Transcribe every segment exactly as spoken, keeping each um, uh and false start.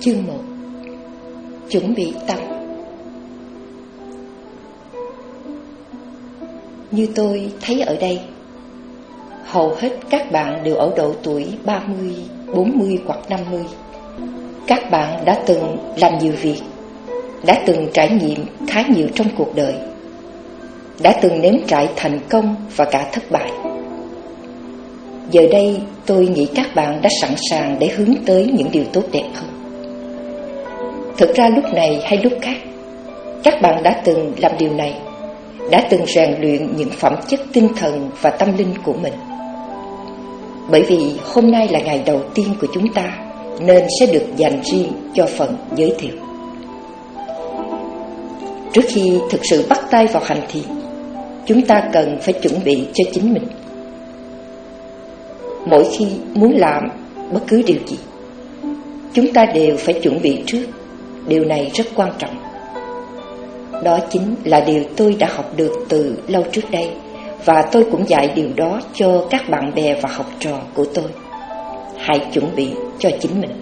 Chương một. Chuẩn bị tâm. Như tôi thấy ở đây, hầu hết các bạn đều ở độ tuổi ba mươi, bốn mươi hoặc năm mươi. Các bạn đã từng làm nhiều việc, đã từng trải nghiệm khá nhiều trong cuộc đời, đã từng nếm trải thành công và cả thất bại. Giờ đây tôi nghĩ các bạn đã sẵn sàng để hướng tới những điều tốt đẹp hơn. Thực ra lúc này hay lúc khác, các bạn đã từng làm điều này, đã từng rèn luyện những phẩm chất tinh thần và tâm linh của mình. Bởi vì hôm nay là ngày đầu tiên của chúng ta, nên sẽ được dành riêng cho phần giới thiệu. Trước khi thực sự bắt tay vào hành thiền, chúng ta cần phải chuẩn bị cho chính mình. Mỗi khi muốn làm bất cứ điều gì, chúng ta đều phải chuẩn bị trước. Điều này rất quan trọng. Đó chính là điều tôi đã học được từ lâu trước đây, và tôi cũng dạy điều đó cho các bạn bè và học trò của tôi. Hãy chuẩn bị cho chính mình.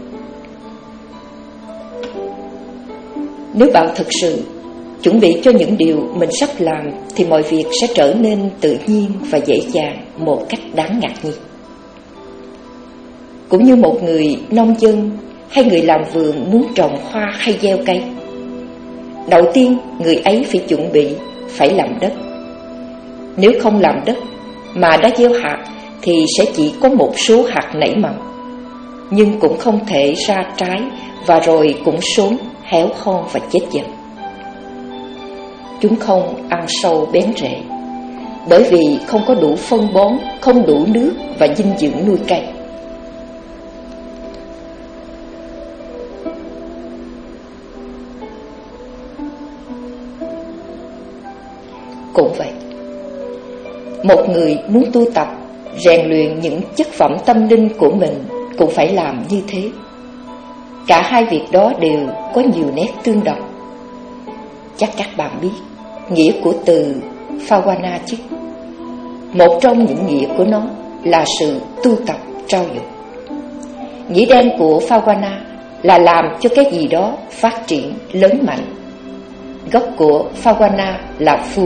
Nếu bạn thực sự chuẩn bị cho những điều mình sắp làm, thì mọi việc sẽ trở nên tự nhiên và dễ dàng một cách đáng ngạc nhiên. Cũng như một người nông dân hay người làm vườn muốn trồng hoa hay gieo cây, đầu tiên người ấy phải chuẩn bị, phải làm đất. Nếu không làm đất mà đã gieo hạt, thì sẽ chỉ có một số hạt nảy mầm, nhưng cũng không thể ra trái, và rồi cũng sớm héo hon và chết dần. Chúng không ăn sâu bén rễ, bởi vì không có đủ phân bón, không đủ nước và dinh dưỡng nuôi cây. Cũng vậy, một người muốn tu tập, rèn luyện những chất phẩm tâm linh của mình cũng phải làm như thế. Cả hai việc đó đều có nhiều nét tương đồng. Chắc các bạn biết nghĩa của từ Phavana chứ? Một trong những nghĩa của nó là sự tu tập trau dồi. Nghĩa đen của Phavana là làm cho cái gì đó phát triển lớn mạnh. Gốc của Phavana là phu,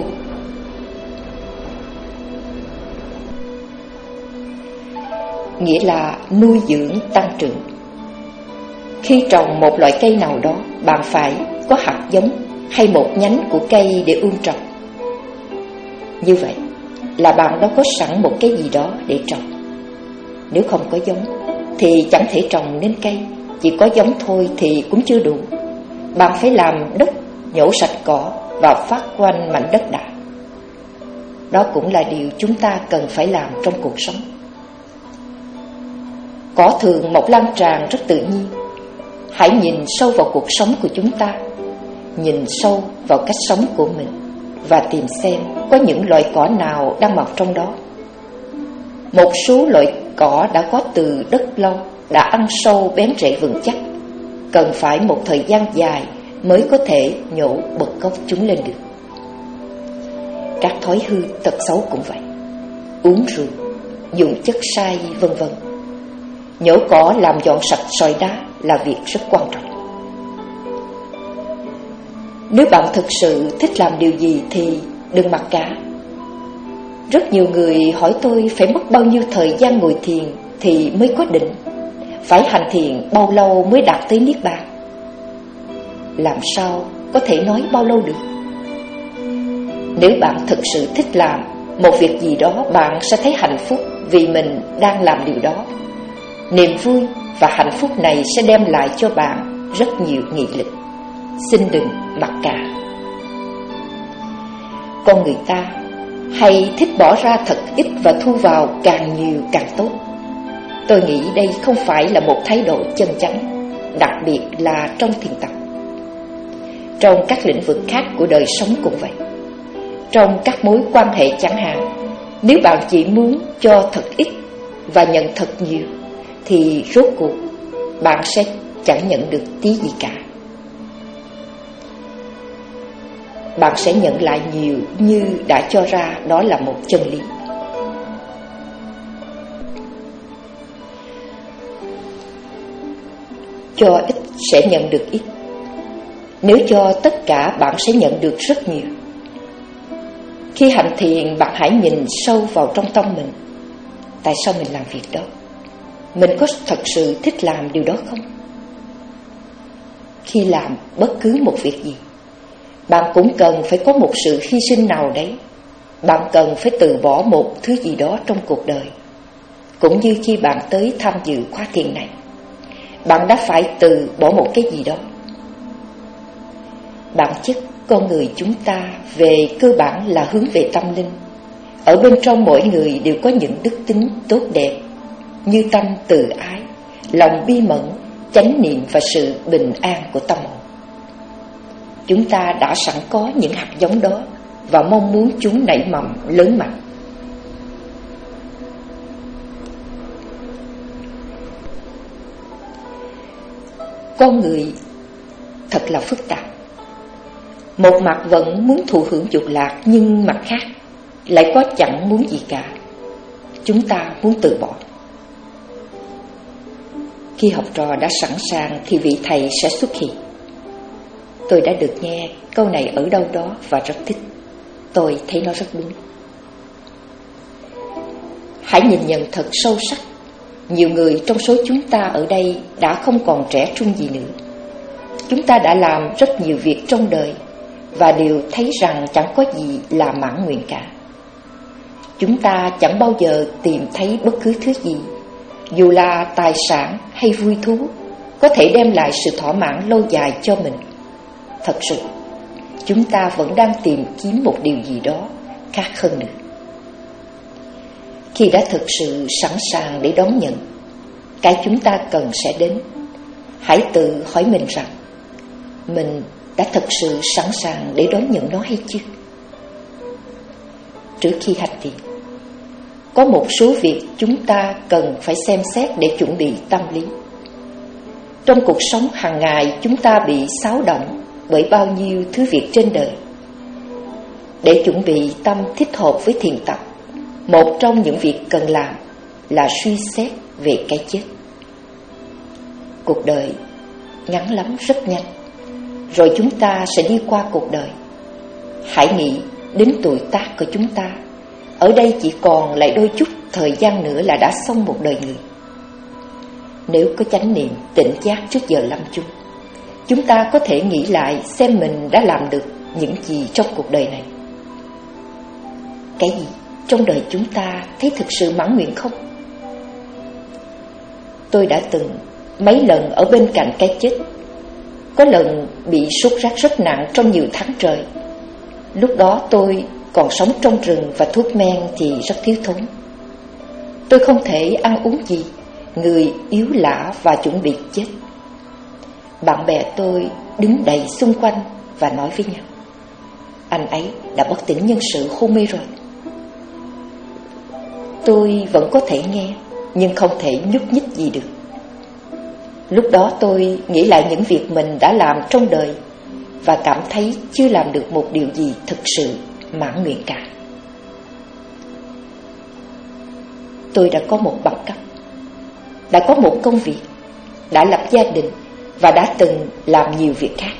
nghĩa là nuôi dưỡng tăng trưởng. Khi trồng một loại cây nào đó, bạn phải có hạt giống hay một nhánh của cây để ươm trồng. Như vậy là bạn đã có sẵn một cái gì đó để trồng. Nếu không có giống thì chẳng thể trồng nên cây. Chỉ có giống thôi thì cũng chưa đủ. Bạn phải làm đất, nhổ sạch cỏ và phát quanh mảnh đất đã. Đó cũng là điều chúng ta cần phải làm trong cuộc sống. Cỏ thường mọc lan tràn rất tự nhiên. Hãy nhìn sâu vào cuộc sống của chúng ta, nhìn sâu vào cách sống của mình, và tìm xem có những loại cỏ nào đang mọc trong đó. Một số loại cỏ đã có từ đất lâu, đã ăn sâu bén rễ vững chắc, cần phải một thời gian dài mới có thể nhổ bật gốc chúng lên được. Các thói hư tật xấu cũng vậy. Uống rượu, dùng chất sai, vân vân. Nhổ cỏ làm dọn sạch sỏi đá là việc rất quan trọng. Nếu bạn thực sự thích làm điều gì thì đừng mặc cả. Rất nhiều người hỏi tôi phải mất bao nhiêu thời gian ngồi thiền thì mới có định, phải hành thiền bao lâu mới đạt tới niết bàn. Làm sao có thể nói bao lâu được? Nếu bạn thực sự thích làm một việc gì đó, bạn sẽ thấy hạnh phúc vì mình đang làm điều đó. Niềm vui và hạnh phúc này sẽ đem lại cho bạn rất nhiều nghị lực. Xin đừng mặc cả. Con người ta hay thích bỏ ra thật ít và thu vào càng nhiều càng tốt. Tôi nghĩ đây không phải là một thái độ chân chánh, đặc biệt là trong thiền tập. Trong các lĩnh vực khác của đời sống cũng vậy. Trong các mối quan hệ chẳng hạn, nếu bạn chỉ muốn cho thật ít và nhận thật nhiều, thì rốt cuộc bạn sẽ chẳng nhận được tí gì cả. Bạn sẽ nhận lại nhiều như đã cho ra đó là một chân lý. Cho ít sẽ nhận được ít. Nếu cho tất cả, bạn sẽ nhận được rất nhiều. Khi hành thiền, bạn hãy nhìn sâu vào trong tâm mình. Tại sao mình làm việc đó? Mình có thật sự thích làm điều đó không? Khi làm bất cứ một việc gì, bạn cũng cần phải có một sự hy sinh nào đấy. Bạn cần phải từ bỏ một thứ gì đó trong cuộc đời. Cũng như khi bạn tới tham dự khóa thiền này, bạn đã phải từ bỏ một cái gì đó. Bản chất con người chúng ta về cơ bản là hướng về tâm linh. Ở bên trong mỗi người đều có những đức tính tốt đẹp như tâm từ ái, lòng bi mẫn, chánh niệm và sự bình an của tâm hồn. Chúng ta đã sẵn có những hạt giống đó và mong muốn chúng nảy mầm lớn mạnh. Con người thật là phức tạp. Một mặt vẫn muốn thụ hưởng dục lạc, nhưng mặt khác lại có chẳng muốn gì cả. Chúng ta muốn từ bỏ. Khi học trò đã sẵn sàng thì vị thầy sẽ xuất hiện. Tôi đã được nghe câu này ở đâu đó và rất thích. Tôi thấy nó rất đúng. Hãy nhìn nhận thật sâu sắc. Nhiều người trong số chúng ta ở đây đã không còn trẻ trung gì nữa. Chúng ta đã làm rất nhiều việc trong đời và đều thấy rằng chẳng có gì là mãn nguyện cả. Chúng ta chẳng bao giờ tìm thấy bất cứ thứ gì, dù là tài sản hay vui thú, có thể đem lại sự thỏa mãn lâu dài cho mình. Thật sự, chúng ta vẫn đang tìm kiếm một điều gì đó khác hơn nữa. Khi đã thực sự sẵn sàng để đón nhận, cái chúng ta cần sẽ đến. Hãy tự hỏi mình rằng, mình đã thực sự sẵn sàng để đón nhận nó hay chưa? Trước khi hành thiền, có một số việc chúng ta cần phải xem xét để chuẩn bị tâm lý. Trong cuộc sống hàng ngày, chúng ta bị xáo động bởi bao nhiêu thứ việc trên đời. Để chuẩn bị tâm thích hợp với thiền tập, một trong những việc cần làm là suy xét về cái chết. Cuộc đời ngắn lắm, rất nhanh, rồi chúng ta sẽ đi qua cuộc đời. Hãy nghĩ đến tuổi tác của chúng ta. Ở đây chỉ còn lại đôi chút thời gian nữa là đã xong một đời người. Nếu có chánh niệm tỉnh giác trước giờ lâm chung, chúng ta có thể nghĩ lại xem mình đã làm được những gì trong cuộc đời này. Cái gì trong đời chúng ta thấy thực sự mãn nguyện không? Tôi đã từng mấy lần ở bên cạnh cái chết. Có lần bị sốt rét rất nặng trong nhiều tháng trời. Lúc đó tôi còn sống trong rừng và thuốc men thì rất thiếu thốn. Tôi không thể ăn uống gì, người yếu lả và chuẩn bị chết. Bạn bè tôi đứng đầy xung quanh và nói với nhau, anh ấy đã bất tỉnh nhân sự, hôn mê rồi. Tôi vẫn có thể nghe, nhưng không thể nhúc nhích gì được. Lúc đó tôi nghĩ lại những việc mình đã làm trong đời và cảm thấy chưa làm được một điều gì thực sự mãn nguyện cả. Tôi đã có một bằng cấp, đã có một công việc, đã lập gia đình và đã từng làm nhiều việc khác.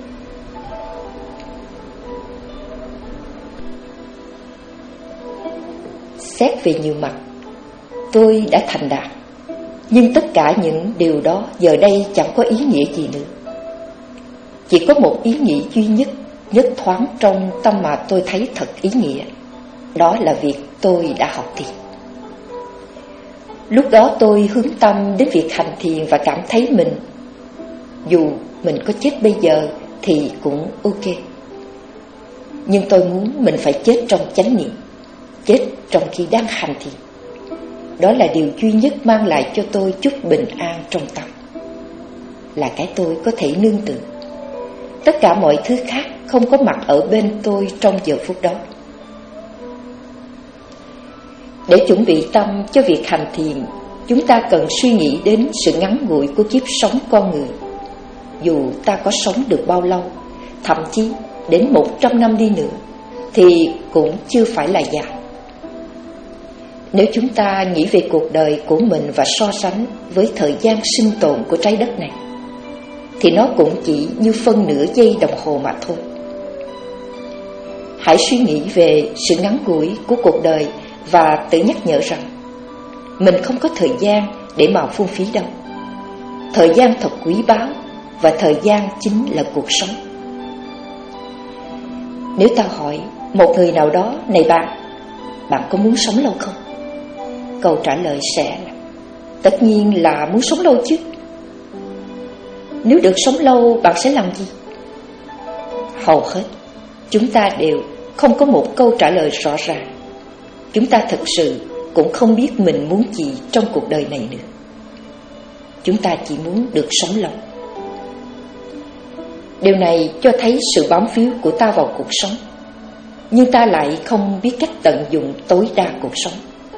Xét về nhiều mặt, tôi đã thành đạt. Nhưng tất cả những điều đó giờ đây chẳng có ý nghĩa gì nữa. Chỉ có một ý nghĩa duy nhất, nhất thoáng trong tâm mà tôi thấy thật ý nghĩa. Đó là việc tôi đã học thiền. Lúc đó tôi hướng tâm đến việc hành thiền và cảm thấy mình, dù mình có chết bây giờ thì cũng ok. Nhưng tôi muốn mình phải chết trong chánh niệm, chết trong khi đang hành thiền. Đó là điều duy nhất mang lại cho tôi chút bình an trong tâm, là cái tôi có thể nương tựa. Tất cả mọi thứ khác không có mặt ở bên tôi trong giờ phút đó. Để chuẩn bị tâm cho việc hành thiền, chúng ta cần suy nghĩ đến sự ngắn ngủi của kiếp sống con người. Dù ta có sống được bao lâu, thậm chí đến một trăm năm đi nữa, thì cũng chưa phải là dài. Nếu chúng ta nghĩ về cuộc đời của mình và so sánh với thời gian sinh tồn của trái đất này, thì nó cũng chỉ như phân nửa giây đồng hồ mà thôi. Hãy suy nghĩ về sự ngắn ngủi của cuộc đời và tự nhắc nhở rằng mình không có thời gian để mà phung phí đâu. Thời gian thật quý báu, và thời gian chính là cuộc sống. Nếu ta hỏi một người nào đó: này bạn, bạn có muốn sống lâu không? Câu trả lời sẽ là: tất nhiên là muốn sống lâu chứ. Nếu được sống lâu, bạn sẽ làm gì? Hầu hết chúng ta đều không có một câu trả lời rõ ràng. Chúng ta thực sự cũng không biết mình muốn gì trong cuộc đời này nữa. Chúng ta chỉ muốn được sống lâu. Điều này cho thấy sự bám víu của ta vào cuộc sống, nhưng ta lại không biết cách tận dụng tối đa cuộc sống.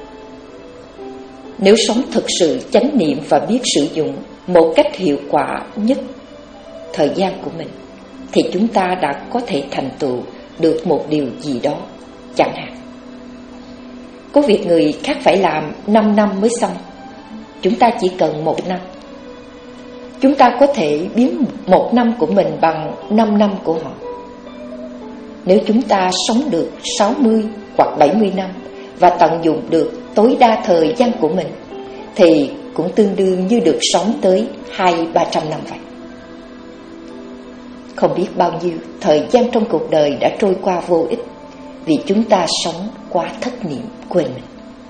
Nếu sống thực sự chánh niệm và biết sử dụng một cách hiệu quả nhất thời gian của mình, thì chúng ta đã có thể thành tựu được một điều gì đó. Chẳng hạn, có việc người khác phải làm năm năm mới xong, chúng ta chỉ cần một năm. Chúng ta có thể biến một năm của mình bằng năm năm của họ. Nếu chúng ta sống được sáu mươi hoặc bảy mươi năm và tận dụng được tối đa thời gian của mình, thì cũng tương đương như được sống tới hai ba trăm năm vậy. Không biết bao nhiêu thời gian trong cuộc đời đã trôi qua vô ích vì chúng ta sống quá thất niệm, quên mình.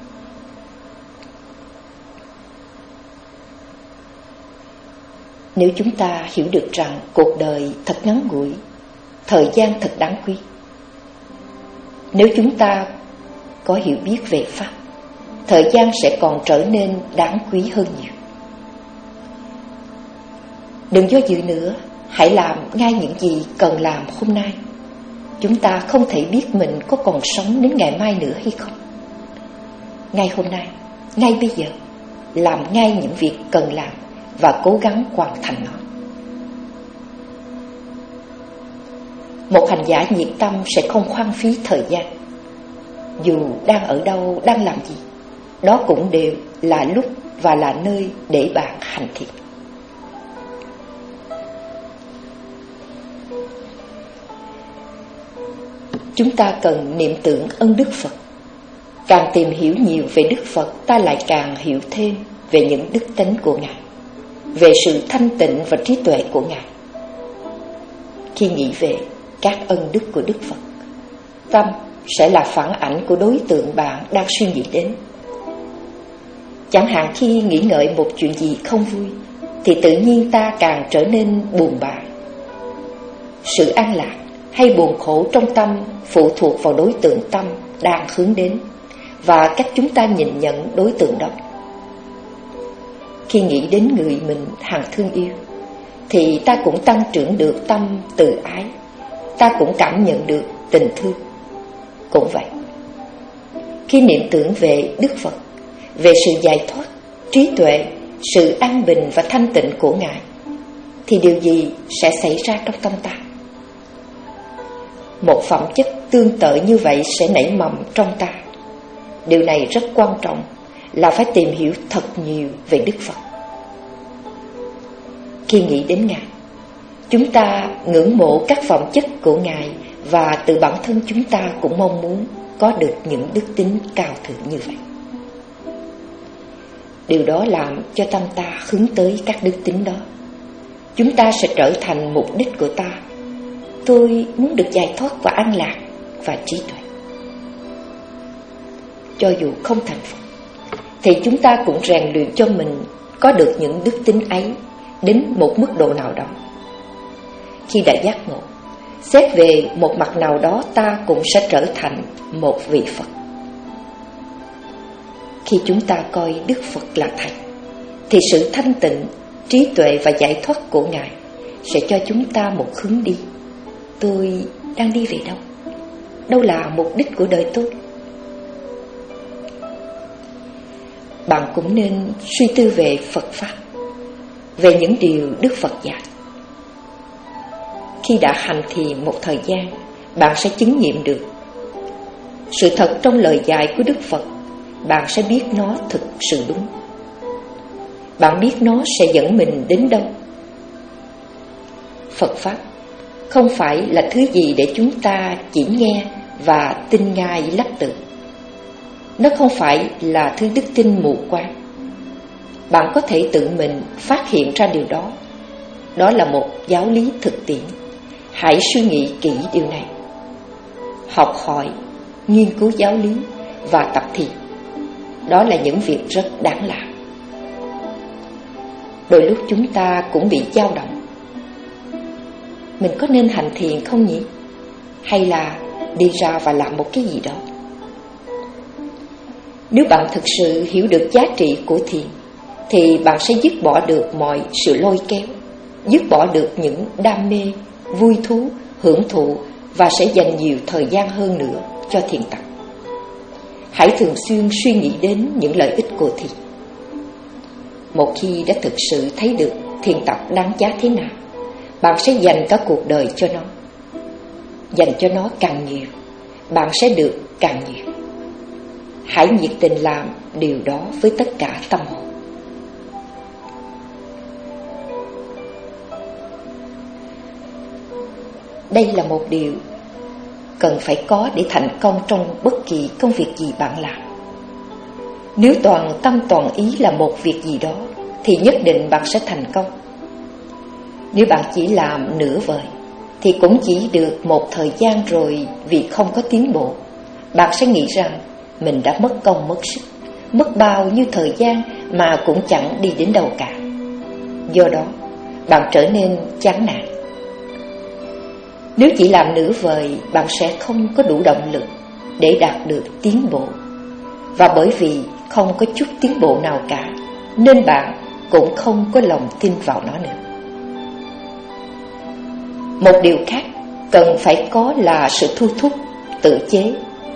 Nếu chúng ta hiểu được rằng cuộc đời thật ngắn ngủi, thời gian thật đáng quý, nếu chúng ta có hiểu biết về Pháp, thời gian sẽ còn trở nên đáng quý hơn nhiều. Đừng do dự nữa, hãy làm ngay những gì cần làm hôm nay. Chúng ta không thể biết mình có còn sống đến ngày mai nữa hay không. Ngay hôm nay, ngay bây giờ, làm ngay những việc cần làm và cố gắng hoàn thành nó. Một hành giả nhiệt tâm sẽ không hoang phí thời gian. Dù đang ở đâu, đang làm gì, đó cũng đều là lúc và là nơi để bạn hành thiện. Chúng ta cần niệm tưởng ơn Đức Phật. Càng tìm hiểu nhiều về Đức Phật, ta lại càng hiểu thêm về những đức tính của Ngài, về sự thanh tịnh và trí tuệ của Ngài. Khi nghĩ về các ân đức của Đức Phật, tâm sẽ là phản ảnh của đối tượng bạn đang suy nghĩ đến. Chẳng hạn khi nghĩ ngợi một chuyện gì không vui, thì tự nhiên ta càng trở nên buồn bã. Sự an lạc hay buồn khổ trong tâm phụ thuộc vào đối tượng tâm đang hướng đến và cách chúng ta nhìn nhận đối tượng đó. Khi nghĩ đến người mình hằng thương yêu, thì ta cũng tăng trưởng được tâm từ ái, ta cũng cảm nhận được tình thương. Cũng vậy, khi niệm tưởng về Đức Phật, về sự giải thoát, trí tuệ, sự an bình và thanh tịnh của Ngài, thì điều gì sẽ xảy ra trong tâm ta? Một phẩm chất tương tự như vậy sẽ nảy mầm trong ta. Điều này rất quan trọng, là phải tìm hiểu thật nhiều về Đức Phật. Khi nghĩ đến Ngài, chúng ta ngưỡng mộ các phẩm chất của Ngài, và từ bản thân chúng ta cũng mong muốn có được những đức tính cao thượng như vậy. Điều đó làm cho tâm ta hướng tới các đức tính đó. Chúng ta sẽ trở thành mục đích của ta. Tôi muốn được giải thoát và an lạc và trí tuệ. Cho dù không thành Phật, thì chúng ta cũng rèn luyện cho mình có được những đức tính ấy đến một mức độ nào đó. Khi đã giác ngộ, xét về một mặt nào đó, ta cũng sẽ trở thành một vị Phật. Khi chúng ta coi Đức Phật là Thầy, thì sự thanh tịnh, trí tuệ và giải thoát của Ngài sẽ cho chúng ta một hướng đi. Tôi đang đi về đâu? Đâu là mục đích của đời tôi? Bạn cũng nên suy tư về Phật Pháp, về những điều Đức Phật dạy. Khi đã hành thiền một thời gian, bạn sẽ chứng nghiệm được sự thật trong lời dạy của Đức Phật. Bạn sẽ biết nó thực sự đúng. Bạn biết nó sẽ dẫn mình đến đâu. Phật Pháp không phải là thứ gì để chúng ta chỉ nghe và tin ngay lắc tự. Nó không phải là thứ đức tin mù quáng. Bạn có thể tự mình phát hiện ra điều đó. Đó là một giáo lý thực tiễn. Hãy suy nghĩ kỹ điều này. Học hỏi, nghiên cứu giáo lý và tập thiền, đó là những việc rất đáng làm. Đôi lúc chúng ta cũng bị dao động. Mình có nên hành thiền không nhỉ? Hay là đi ra và làm một cái gì đó? Nếu bạn thực sự hiểu được giá trị của thiền, thì bạn sẽ dứt bỏ được mọi sự lôi kéo, dứt bỏ được những đam mê, vui thú, hưởng thụ, và sẽ dành nhiều thời gian hơn nữa cho thiền tập. Hãy thường xuyên suy nghĩ đến những lợi ích của thiền. Một khi đã thực sự thấy được thiền tập đáng giá thế nào, bạn sẽ dành cả cuộc đời cho nó. Dành cho nó càng nhiều, bạn sẽ được càng nhiều. Hãy nhiệt tình làm điều đó với tất cả tâm hồn. Đây là một điều cần phải có để thành công trong bất kỳ công việc gì bạn làm. Nếu toàn tâm toàn ý là một việc gì đó, thì nhất định bạn sẽ thành công. Nếu bạn chỉ làm nửa vời, thì cũng chỉ được một thời gian rồi, vì không có tiến bộ, bạn sẽ nghĩ rằng mình đã mất công mất sức, mất bao nhiêu thời gian mà cũng chẳng đi đến đâu cả. Do đó, bạn trở nên chán nản. Nếu chỉ làm nửa vời, bạn sẽ không có đủ động lực để đạt được tiến bộ. Và bởi vì không có chút tiến bộ nào cả, nên bạn cũng không có lòng tin vào nó nữa. Một điều khác cần phải có là sự thu thúc, tự chế.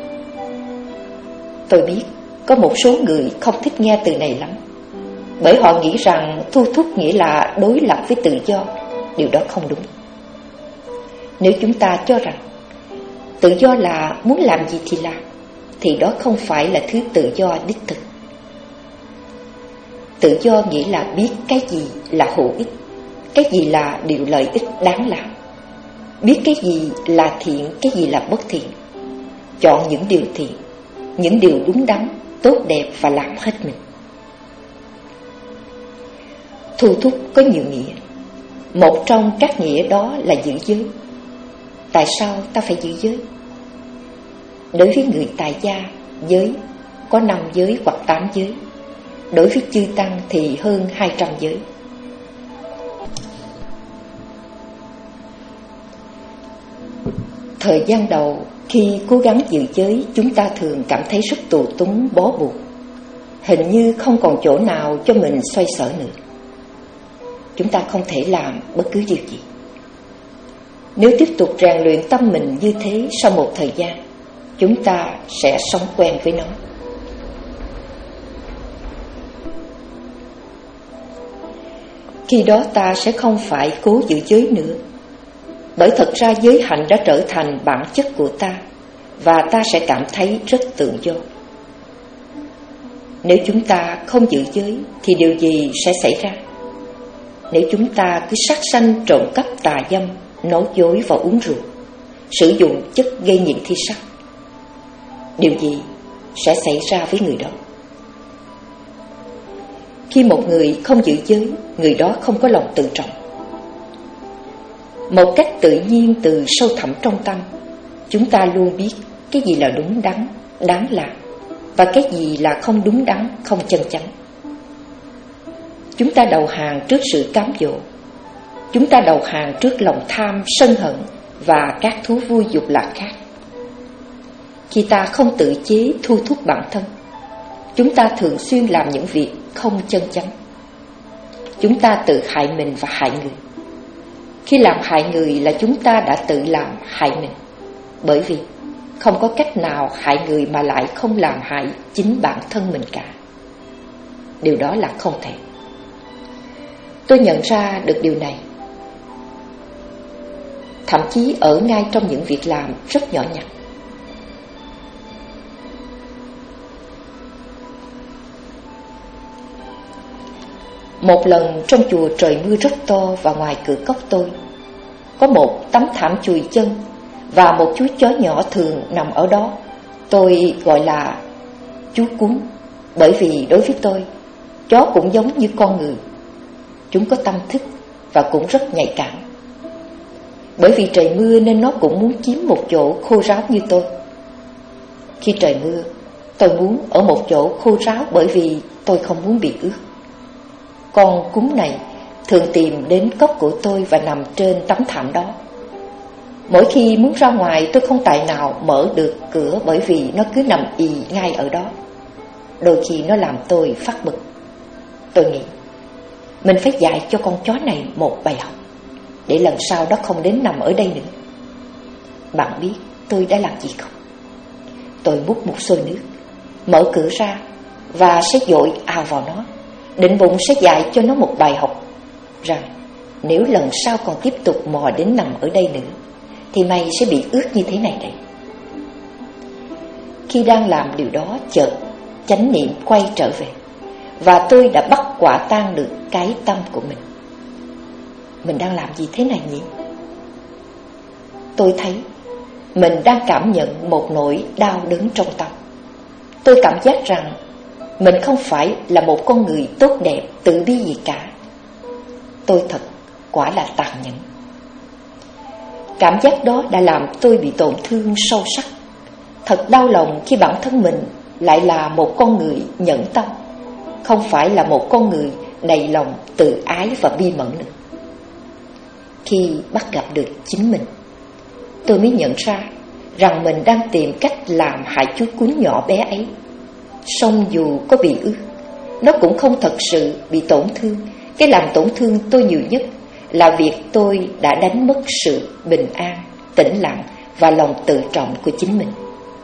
Tôi biết có một số người không thích nghe từ này lắm, bởi họ nghĩ rằng thu thúc nghĩa là đối lập với tự do. Điều đó không đúng. Nếu chúng ta cho rằng tự do là muốn làm gì thì làm, thì đó không phải là thứ tự do đích thực. Tự do nghĩa là biết cái gì là hữu ích, cái gì là điều lợi ích đáng làm, biết cái gì là thiện, cái gì là bất thiện, chọn những điều thiện, những điều đúng đắn, tốt đẹp và làm hết mình. Thu thúc có nhiều nghĩa. Một trong các nghĩa đó là giữ giới. Tại sao ta phải giữ giới? Đối với người tại gia, giới có năm giới hoặc tám giới. Đối với chư tăng thì hơn hai trăm giới. Thời gian đầu, khi cố gắng giữ giới, chúng ta thường cảm thấy rất tù túng, bó buộc. Hình như không còn chỗ nào cho mình xoay sở nữa. Chúng ta không thể làm bất cứ điều gì. Nếu tiếp tục rèn luyện tâm mình như thế, sau một thời gian, chúng ta sẽ sống quen với nó. Khi đó ta sẽ không phải cố giữ giới nữa, bởi thật ra giới hạnh đã trở thành bản chất của ta, và ta sẽ cảm thấy rất tự do. Nếu chúng ta không giữ giới thì điều gì sẽ xảy ra? Nếu chúng ta cứ sát sanh, trộm cắp, tà dâm, nói dối và uống rượu, sử dụng chất gây nghiện thi sắc, điều gì sẽ xảy ra với người đó? Khi một người không giữ giới, người đó không có lòng tự trọng. Một cách tự nhiên từ sâu thẳm trong tâm, chúng ta luôn biết cái gì là đúng đắn, đáng làm, và cái gì là không đúng đắn, không chân chánh. Chúng ta đầu hàng trước sự cám dỗ. Chúng ta đầu hàng trước lòng tham, sân hận và các thú vui dục lạc khác. Khi ta không tự chế thu thúc bản thân, chúng ta thường xuyên làm những việc không chân chánh. Chúng ta tự hại mình và hại người. Khi làm hại người là chúng ta đã tự làm hại mình, bởi vì không có cách nào hại người mà lại không làm hại chính bản thân mình cả. Điều đó là không thể. Tôi nhận ra được điều này, thậm chí ở ngay trong những việc làm rất nhỏ nhặt. Một lần trong chùa trời mưa rất to, và ngoài cửa cốc tôi, có một tấm thảm chùi chân và một chú chó nhỏ thường nằm ở đó. Tôi gọi là chú cún, bởi vì đối với tôi, chó cũng giống như con người. Chúng có tâm thức và cũng rất nhạy cảm. Bởi vì trời mưa nên nó cũng muốn chiếm một chỗ khô ráo như tôi. Khi trời mưa, tôi muốn ở một chỗ khô ráo bởi vì tôi không muốn bị ướt. Con cún này thường tìm đến cốc của tôi và nằm trên tấm thảm đó. Mỗi khi muốn ra ngoài, tôi không tài nào mở được cửa bởi vì nó cứ nằm ì ngay ở đó. Đôi khi nó làm tôi phát bực. Tôi nghĩ mình phải dạy cho con chó này một bài học, để lần sau nó không đến nằm ở đây nữa. Bạn biết tôi đã làm gì không? Tôi múc một xô nước, mở cửa ra và sẽ dội ào vào nó, định bụng sẽ dạy cho nó một bài học rằng nếu lần sau còn tiếp tục mò đến nằm ở đây nữa thì mày sẽ bị ướt như thế này đây. Khi đang làm điều đó, chợt chánh niệm quay trở về và tôi đã bắt quả tang được cái tâm của mình. Mình đang làm gì thế này nhỉ? Tôi thấy mình đang cảm nhận một nỗi đau đớn trong tâm. Tôi cảm giác rằng mình không phải là một con người tốt đẹp, tự bi gì cả. Tôi thật quả là tàn nhẫn. Cảm giác đó đã làm tôi bị tổn thương sâu sắc. Thật đau lòng khi bản thân mình lại là một con người nhẫn tâm, không phải là một con người đầy lòng tự ái và bi mẫn nữa. Khi bắt gặp được chính mình, tôi mới nhận ra rằng mình đang tìm cách làm hại chú cún nhỏ bé ấy. Song dù có bị ướt, nó cũng không thật sự bị tổn thương. Cái làm tổn thương tôi nhiều nhất là việc tôi đã đánh mất sự bình an, tĩnh lặng và lòng tự trọng của chính mình.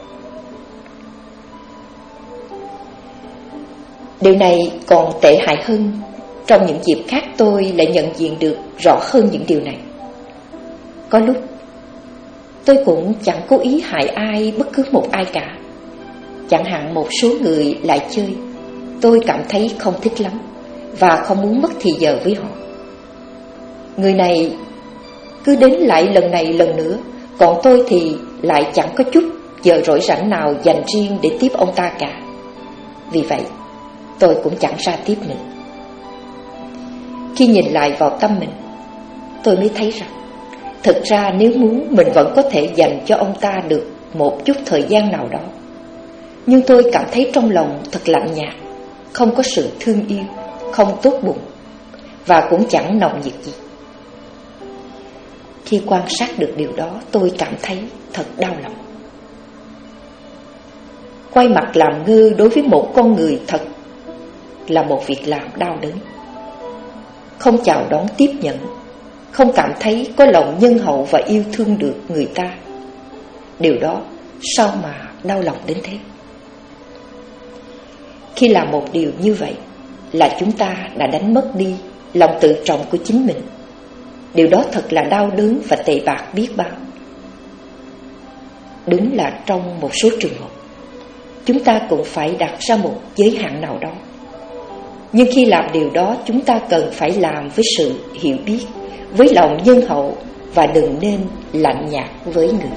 Điều này còn tệ hại hơn. Trong những dịp khác tôi lại nhận diện được rõ hơn những điều này. Có lúc tôi cũng chẳng cố ý hại ai, bất cứ một ai cả. Chẳng hạn một số người lại chơi, tôi cảm thấy không thích lắm và không muốn mất thì giờ với họ. Người này cứ đến lại lần này lần nữa, còn tôi thì lại chẳng có chút giờ rỗi rảnh nào dành riêng để tiếp ông ta cả. Vì vậy tôi cũng chẳng ra tiếp nữa. Khi nhìn lại vào tâm mình, tôi mới thấy rằng thực ra nếu muốn, mình vẫn có thể dành cho ông ta được một chút thời gian nào đó. Nhưng tôi cảm thấy trong lòng thật lạnh nhạt, không có sự thương yêu, không tốt bụng và cũng chẳng nồng nhiệt gì. Khi quan sát được điều đó, tôi cảm thấy thật đau lòng. Quay mặt làm ngơ đối với một con người thật là một việc làm đau đớn. Không chào đón tiếp nhận, không cảm thấy có lòng nhân hậu và yêu thương được người ta. Điều đó sao mà đau lòng đến thế? Khi làm một điều như vậy là chúng ta đã đánh mất đi lòng tự trọng của chính mình. Điều đó thật là đau đớn và tệ bạc biết bao. Đúng là trong một số trường hợp, chúng ta cũng phải đặt ra một giới hạn nào đó. Nhưng khi làm điều đó, chúng ta cần phải làm với sự hiểu biết, với lòng nhân hậu và đừng nên lạnh nhạt với người.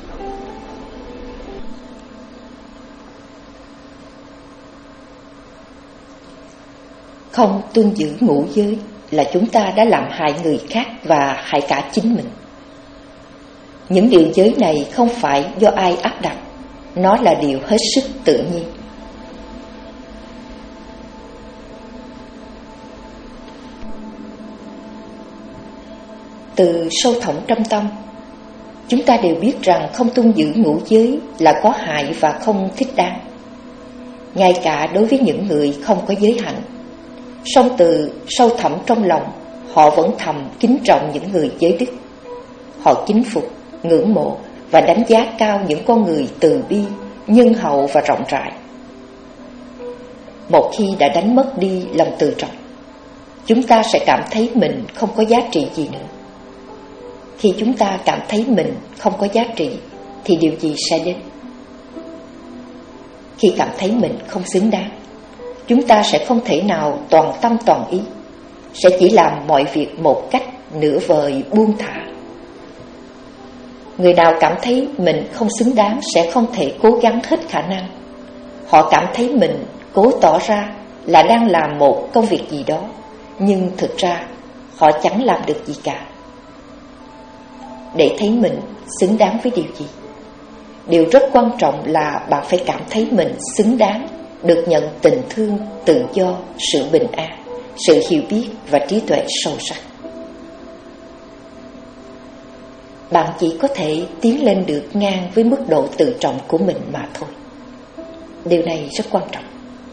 Không tuân giữ ngũ giới là chúng ta đã làm hại người khác và hại cả chính mình. Những điều giới này không phải do ai áp đặt, nó là điều hết sức tự nhiên. Từ sâu thẳm trong tâm, chúng ta đều biết rằng không tuân giữ ngũ giới là có hại và không thích đáng. Ngay cả đối với những người không có giới hạnh, song từ sâu thẳm trong lòng, họ vẫn thầm kính trọng những người giới đức. Họ kính phục, ngưỡng mộ và đánh giá cao những con người từ bi, nhân hậu và rộng rãi. Một khi đã đánh mất đi lòng tự trọng, chúng ta sẽ cảm thấy mình không có giá trị gì nữa. Khi chúng ta cảm thấy mình không có giá trị thì điều gì sẽ đến? Khi cảm thấy mình không xứng đáng, chúng ta sẽ không thể nào toàn tâm toàn ý, sẽ chỉ làm mọi việc một cách nửa vời buông thả, Người nào cảm thấy mình không xứng đáng sẽ không thể cố gắng hết khả năng. Họ cảm thấy mình cố tỏ ra là đang làm một công việc gì đó, nhưng thực ra họ chẳng làm được gì cả. Để thấy mình xứng đáng với điều gì, điều rất quan trọng là bạn phải cảm thấy mình xứng đáng được nhận tình thương, tự do, sự bình an, sự hiểu biết và trí tuệ sâu sắc. Bạn chỉ có thể tiến lên được ngang với mức độ tự trọng của mình mà thôi. Điều này rất quan trọng.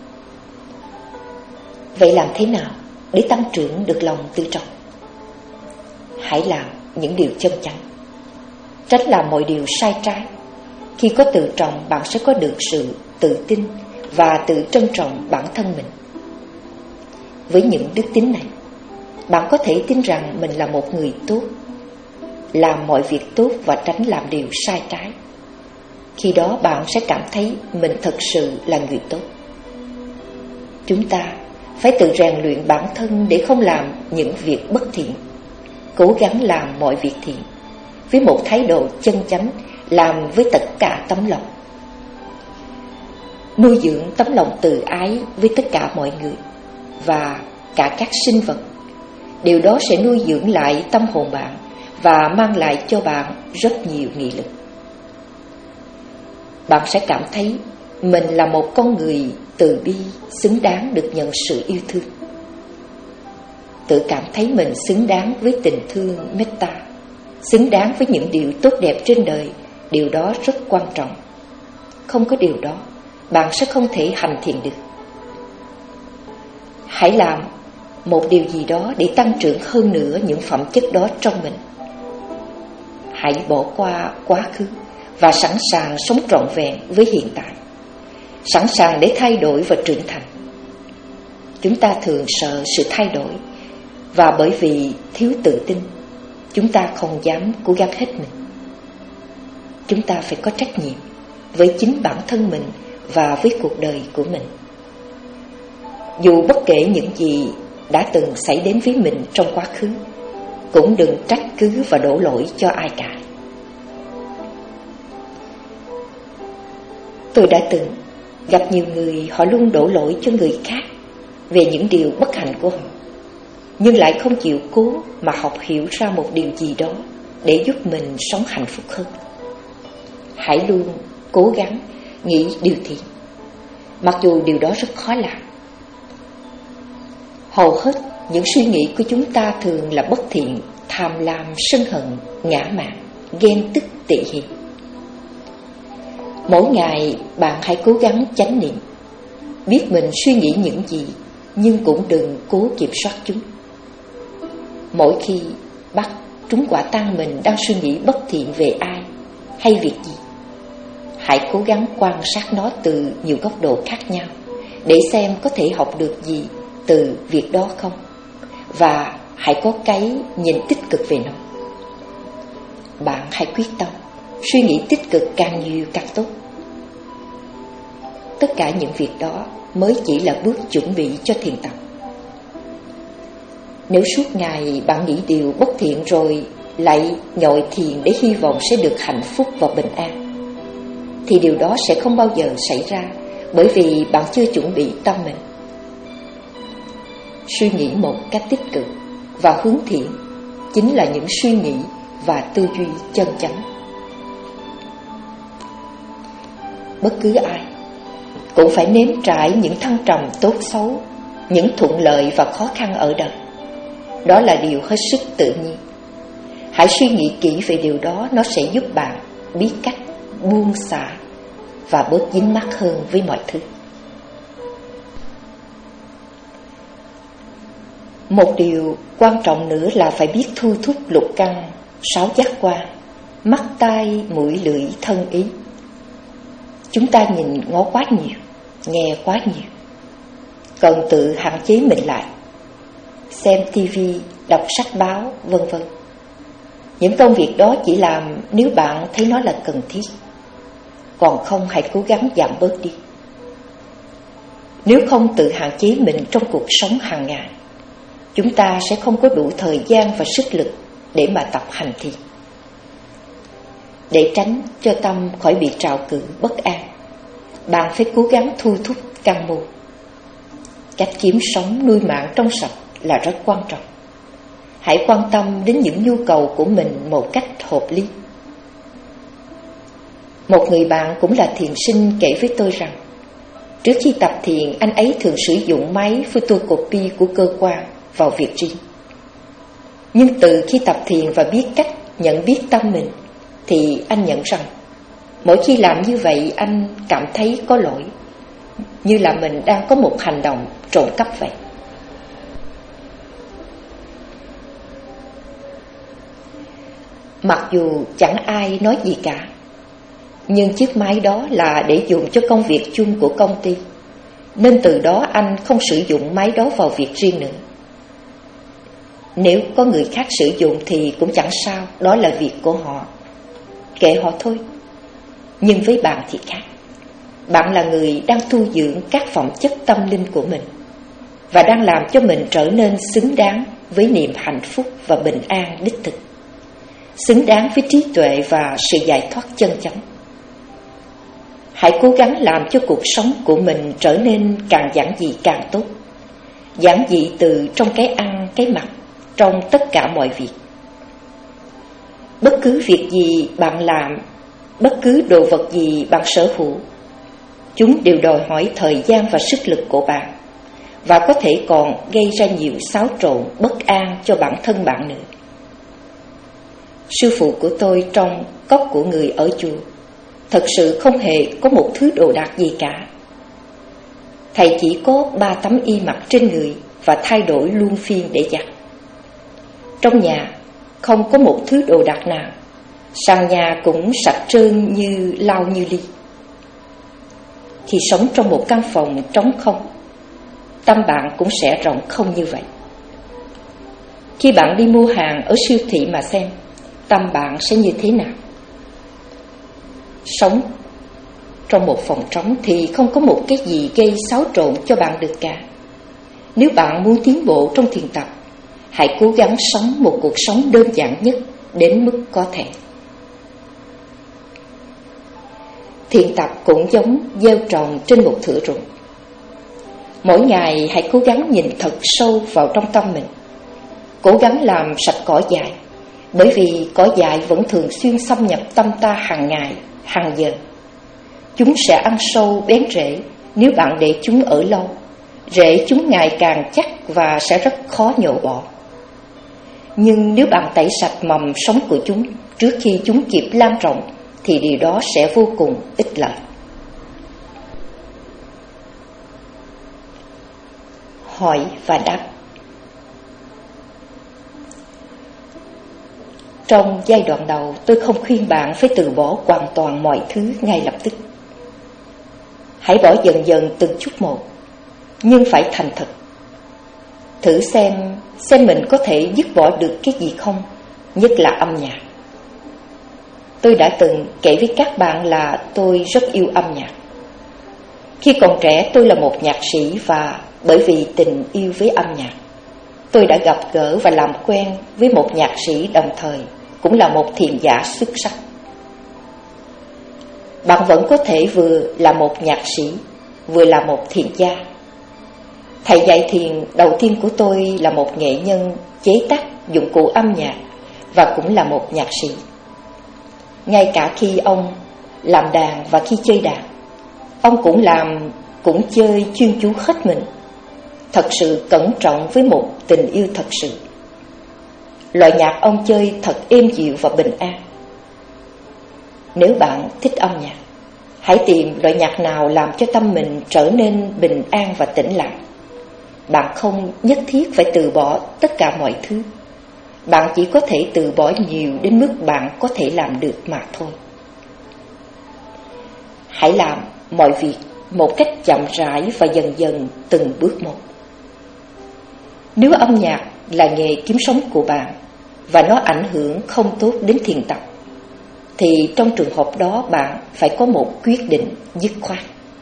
Vậy làm thế nào để tăng trưởng được lòng tự trọng? Hãy làm những điều chân chánh, tránh làm mọi điều sai trái. Khi có tự trọng, bạn sẽ có được sự tự tin và tự trân trọng bản thân mình. Với những đức tính này, bạn có thể tin rằng mình là một người tốt, làm mọi việc tốt và tránh làm điều sai trái. Khi đó bạn sẽ cảm thấy mình thật sự là người tốt. Chúng ta phải tự rèn luyện bản thân để không làm những việc bất thiện, cố gắng làm mọi việc thiện với một thái độ chân chánh, làm với tất cả tấm lòng. Nuôi dưỡng tấm lòng từ ái với tất cả mọi người và cả các sinh vật. Điều đó sẽ nuôi dưỡng lại tâm hồn bạn và mang lại cho bạn rất nhiều nghị lực. Bạn sẽ cảm thấy mình là một con người từ bi, xứng đáng được nhận sự yêu thương. Tự cảm thấy mình xứng đáng với tình thương, metta, xứng đáng với những điều tốt đẹp trên đời. Điều đó rất quan trọng. Không có điều đó, bạn sẽ không thể hành thiện được. Hãy làm một điều gì đó để tăng trưởng hơn nữa những phẩm chất đó trong mình. Hãy bỏ qua quá khứ và sẵn sàng sống trọn vẹn với hiện tại, sẵn sàng để thay đổi và trưởng thành. Chúng ta thường sợ sự thay đổi, và bởi vì thiếu tự tin, chúng ta không dám cố gắng hết mình. Chúng ta phải có trách nhiệm với chính bản thân mình và với cuộc đời của mình. Dù bất kể những gì đã từng xảy đến với mình trong quá khứ, cũng đừng trách cứ và đổ lỗi cho ai cả. Tôi đã từng gặp nhiều người, họ luôn đổ lỗi cho người khác về những điều bất hạnh của họ, nhưng lại không chịu cố mà học hiểu ra một điều gì đó để giúp mình sống hạnh phúc hơn. Hãy luôn cố gắng nghĩ điều thiện, mặc dù điều đó rất khó làm. Hầu hết những suy nghĩ của chúng ta thường là bất thiện, tham lam, sân hận, ngã mạn, ghen tức, tị hiềm. Mỗi ngày bạn hãy cố gắng chánh niệm, biết mình suy nghĩ những gì, nhưng cũng đừng cố kiểm soát chúng. Mỗi khi bắt trúng quả tang mình đang suy nghĩ bất thiện về ai hay việc gì, hãy cố gắng quan sát nó từ nhiều góc độ khác nhau để xem có thể học được gì từ việc đó không, và hãy có cái nhìn tích cực về nó. Bạn hãy quyết tâm suy nghĩ tích cực càng nhiều càng tốt. Tất cả những việc đó mới chỉ là bước chuẩn bị cho thiền tập. Nếu suốt ngày bạn nghĩ điều bất thiện rồi lại nhồi thiền để hy vọng sẽ được hạnh phúc và bình an, thì điều đó sẽ không bao giờ xảy ra, bởi vì bạn chưa chuẩn bị tâm mình. Suy nghĩ một cách tích cực và hướng thiện chính là những suy nghĩ và tư duy chân chánh. Bất cứ ai cũng phải nếm trải những thăng trầm tốt xấu, những thuận lợi và khó khăn ở đời. Đó là điều hết sức tự nhiên. Hãy suy nghĩ kỹ về điều đó, nó sẽ giúp bạn biết cách buông xả và bớt dính mắc hơn với mọi thứ. Một điều quan trọng nữa là phải biết thu thúc lục căn, sáu giác quan, mắt, tai, mũi, lưỡi, thân, ý. Chúng ta nhìn ngó quá nhiều, nghe quá nhiều, cần tự hạn chế mình lại. Xem tivi, đọc sách báo, vân vân. Những công việc đó chỉ làm nếu bạn thấy nó là cần thiết, còn không hãy cố gắng giảm bớt đi. Nếu không tự hạn chế mình trong cuộc sống hàng ngày, chúng ta sẽ không có đủ thời gian và sức lực để mà tập hành thiền. Để tránh cho tâm khỏi bị trạo cử bất an, bạn phải cố gắng thu thúc căn môn. Cách kiếm sống nuôi mạng trong sạch là rất quan trọng. Hãy quan tâm đến những nhu cầu của mình một cách hợp lý. Một người bạn cũng là thiền sinh kể với tôi rằng, trước khi tập thiền, anh ấy thường sử dụng máy photocopy của cơ quan vào việc riêng. Nhưng từ khi tập thiền và biết cách nhận biết tâm mình, thì anh nhận rằng mỗi khi làm như vậy anh cảm thấy có lỗi, như là mình đang có một hành động trộm cắp vậy. Mặc dù chẳng ai nói gì cả, nhưng chiếc máy đó là để dùng cho công việc chung của công ty, nên từ đó anh không sử dụng máy đó vào việc riêng nữa. Nếu có người khác sử dụng thì cũng chẳng sao, đó là việc của họ, kệ họ thôi. Nhưng với bạn thì khác. Bạn là người đang tu dưỡng các phẩm chất tâm linh của mình, và đang làm cho mình trở nên xứng đáng với niềm hạnh phúc và bình an đích thực, xứng đáng với trí tuệ và sự giải thoát chân chánh. Hãy cố gắng làm cho cuộc sống của mình trở nên càng giản dị càng tốt. Giản dị từ trong cái ăn, cái mặc, trong tất cả mọi việc. Bất cứ việc gì bạn làm, bất cứ đồ vật gì bạn sở hữu, chúng đều đòi hỏi thời gian và sức lực của bạn, và có thể còn gây ra nhiều xáo trộn, bất an cho bản thân bạn nữa. Sư phụ của tôi trong cốc của người ở chùa thật sự không hề có một thứ đồ đạc gì cả. Thầy chỉ có ba tấm y mặc trên người và thay đổi luân phiên để giặt. Trong nhà không có một thứ đồ đạc nào, sàn nhà cũng sạch trơn như lau như ly. Khi sống trong một căn phòng trống không, tâm bạn cũng sẽ rộng không như vậy. Khi bạn đi mua hàng ở siêu thị mà xem, tâm bạn sẽ như thế nào? Sống trong một phòng trống thì không có một cái gì gây xáo trộn cho bạn được cả. Nếu bạn muốn tiến bộ trong thiền tập, hãy cố gắng sống một cuộc sống đơn giản nhất đến mức có thể. Thiền tập cũng giống gieo trồng trên một thửa ruộng. Mỗi ngày hãy cố gắng nhìn thật sâu vào trong tâm mình, cố gắng làm sạch cỏ dại, bởi vì cỏ dại vẫn thường xuyên xâm nhập tâm ta hàng ngày, hàng giờ. Chúng sẽ ăn sâu bén rễ nếu bạn để chúng ở lâu. Rễ chúng ngày càng chắc và sẽ rất khó nhổ bỏ. Nhưng nếu bạn tẩy sạch mầm sống của chúng trước khi chúng kịp lan rộng, thì điều đó sẽ vô cùng ích lợi. Hỏi và đáp. Trong giai đoạn đầu, tôi không khuyên bạn phải từ bỏ hoàn toàn mọi thứ ngay lập tức. Hãy bỏ dần dần từng chút một, nhưng phải thành thực. Thử xem, xem mình có thể dứt bỏ được cái gì không, nhất là âm nhạc. Tôi đã từng kể với các bạn là tôi rất yêu âm nhạc. Khi còn trẻ tôi là một nhạc sĩ, và bởi vì tình yêu với âm nhạc, tôi đã gặp gỡ và làm quen với một nhạc sĩ đồng thời cũng là một thiền giả xuất sắc. Bạn vẫn có thể vừa là một nhạc sĩ, vừa là một thiền gia. Thầy dạy thiền đầu tiên của tôi là một nghệ nhân chế tác dụng cụ âm nhạc và cũng là một nhạc sĩ. Ngay cả khi ông làm đàn và khi chơi đàn, ông cũng làm, cũng chơi chuyên chú hết mình, thật sự cẩn trọng với một tình yêu thật sự. Loại nhạc ông chơi thật êm dịu và bình an. Nếu bạn thích âm nhạc, hãy tìm loại nhạc nào làm cho tâm mình trở nên bình an và tĩnh lặng. Bạn không nhất thiết phải từ bỏ tất cả mọi thứ. Bạn chỉ có thể từ bỏ nhiều đến mức bạn có thể làm được mà thôi. Hãy làm mọi việc một cách chậm rãi và dần dần từng bước một. Nếu âm nhạc là nghề kiếm sống của bạn và nó ảnh hưởng không tốt đến thiền tập, thì trong trường hợp đó bạn phải có một quyết định dứt khoát.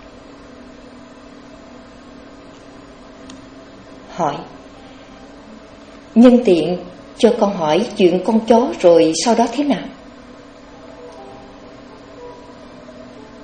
Hỏi. Nhân tiện cho con hỏi chuyện con chó rồi sau đó thế nào?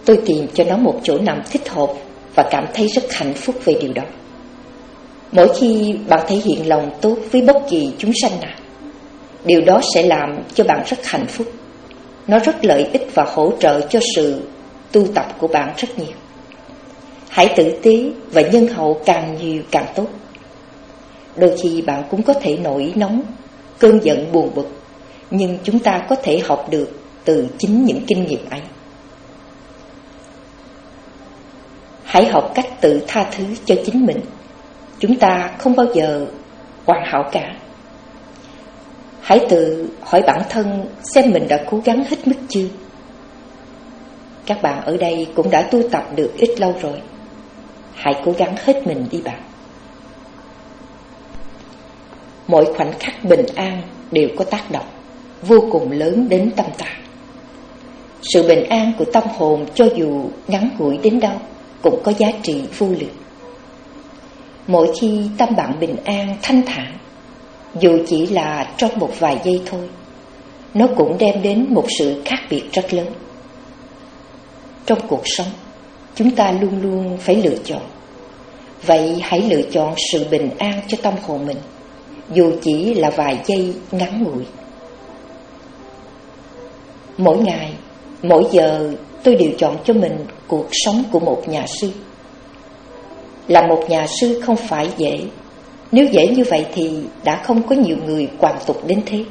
tôi tìm cho nó một chỗ nằm thích hợp và cảm thấy rất hạnh phúc về điều đó. Mỗi khi bạn thể hiện lòng tốt với bất kỳ chúng sanh nào, điều đó sẽ làm cho bạn rất hạnh phúc. Nó rất lợi ích và hỗ trợ cho sự tu tập của bạn rất nhiều. Hãy tử tế và nhân hậu càng nhiều càng tốt. Đôi khi bạn cũng có thể nổi nóng, cơn giận buồn bực, nhưng chúng ta có thể học được từ chính những kinh nghiệm ấy. Hãy học cách tự tha thứ cho chính mình. Chúng ta không bao giờ hoàn hảo cả. Hãy tự hỏi bản thân xem mình đã cố gắng hết mức chưa. Các bạn ở đây cũng đã tu tập được ít lâu rồi. Hãy cố gắng hết mình đi bạn. Mỗi khoảnh khắc bình an đều có tác động vô cùng lớn đến tâm ta. Sự bình an của tâm hồn cho dù ngắn ngủi đến đâu cũng có giá trị vô lượng. Mỗi khi tâm bạn bình an, thanh thản, dù chỉ là trong một vài giây thôi, nó cũng đem đến một sự khác biệt rất lớn. Trong cuộc sống, chúng ta luôn luôn phải lựa chọn. Vậy hãy lựa chọn sự bình an cho tâm hồn mình, dù chỉ là vài giây ngắn ngủi. Mỗi ngày, mỗi giờ tôi đều chọn cho mình cuộc sống của một nhà sư. Là một nhà sư không phải dễ. Nếu dễ như vậy thì đã không có nhiều người hoàn tục đến thế.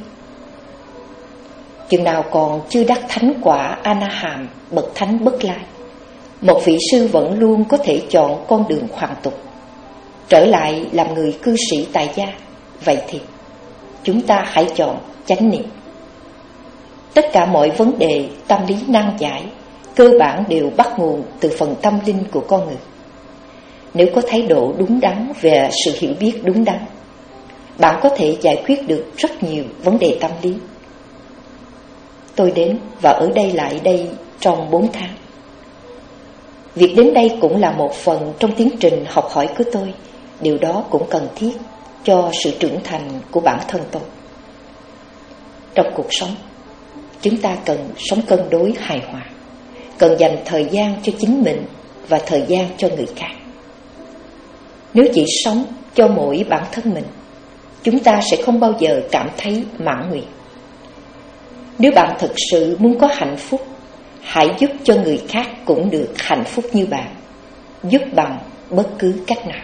Chừng nào còn chưa đắc thánh quả A-na-hàm, bậc thánh bất lai, một vị sư vẫn luôn có thể chọn con đường hoàn tục, trở lại làm người cư sĩ tại gia. Vậy thì chúng ta hãy chọn chánh niệm. Tất cả mọi vấn đề tâm lý nan giải cơ bản đều bắt nguồn từ phần tâm linh của con người. Nếu có thái độ đúng đắn về sự hiểu biết đúng đắn, bạn có thể giải quyết được rất nhiều vấn đề tâm lý. Tôi đến và ở đây lại đây trong bốn tháng. Việc đến đây cũng là một phần trong tiến trình học hỏi của tôi. Điều đó cũng cần thiết cho sự trưởng thành của bản thân tôi. Trong cuộc sống, chúng ta cần sống cân đối hài hòa, cần dành thời gian cho chính mình và thời gian cho người khác. Nếu chỉ sống cho mỗi bản thân mình, chúng ta sẽ không bao giờ cảm thấy mãn nguyện. Nếu bạn thực sự muốn có hạnh phúc, hãy giúp cho người khác cũng được hạnh phúc như bạn, giúp bằng bất cứ cách nào.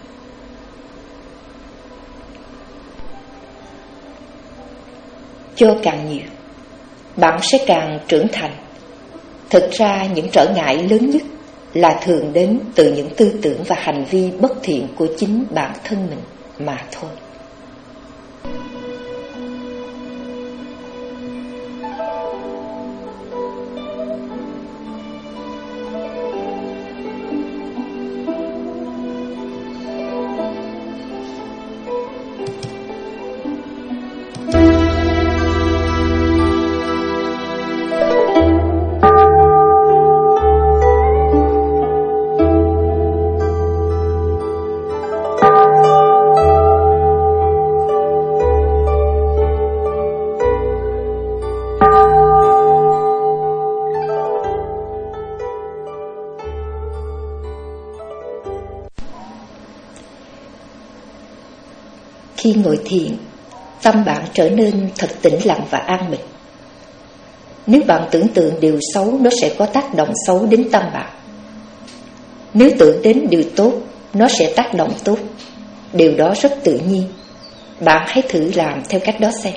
Cho càng nhiều, bạn sẽ càng trưởng thành. Thực ra những trở ngại lớn nhất là thường đến từ những tư tưởng và hành vi bất thiện của chính bản thân mình mà thôi. Khi ngồi thiền, tâm bạn trở nên thật tĩnh lặng và an bình. Nếu bạn tưởng tượng điều xấu, nó sẽ có tác động xấu đến tâm bạn. Nếu tưởng đến điều tốt, nó sẽ tác động tốt. Điều đó rất tự nhiên. Bạn hãy thử làm theo cách đó xem.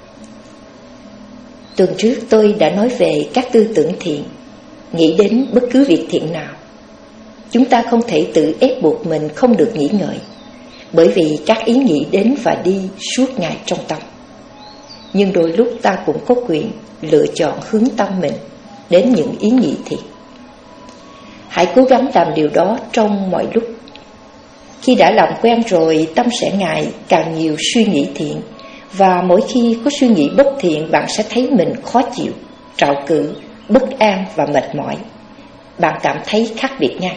Tuần trước tôi đã nói về các tư tưởng thiện. Nghĩ đến bất cứ việc thiện nào, chúng ta không thể tự ép buộc mình không được nghĩ ngợi, bởi vì các ý nghĩ đến và đi suốt ngày trong tâm. Nhưng đôi lúc ta cũng có quyền lựa chọn hướng tâm mình đến những ý nghĩ thiện. Hãy cố gắng làm điều đó trong mọi lúc. Khi đã làm quen rồi, tâm sẽ ngày càng nhiều suy nghĩ thiện, và mỗi khi có suy nghĩ bất thiện, bạn sẽ thấy mình khó chịu, trạo cử, bất an và mệt mỏi. Bạn cảm thấy khác biệt ngay.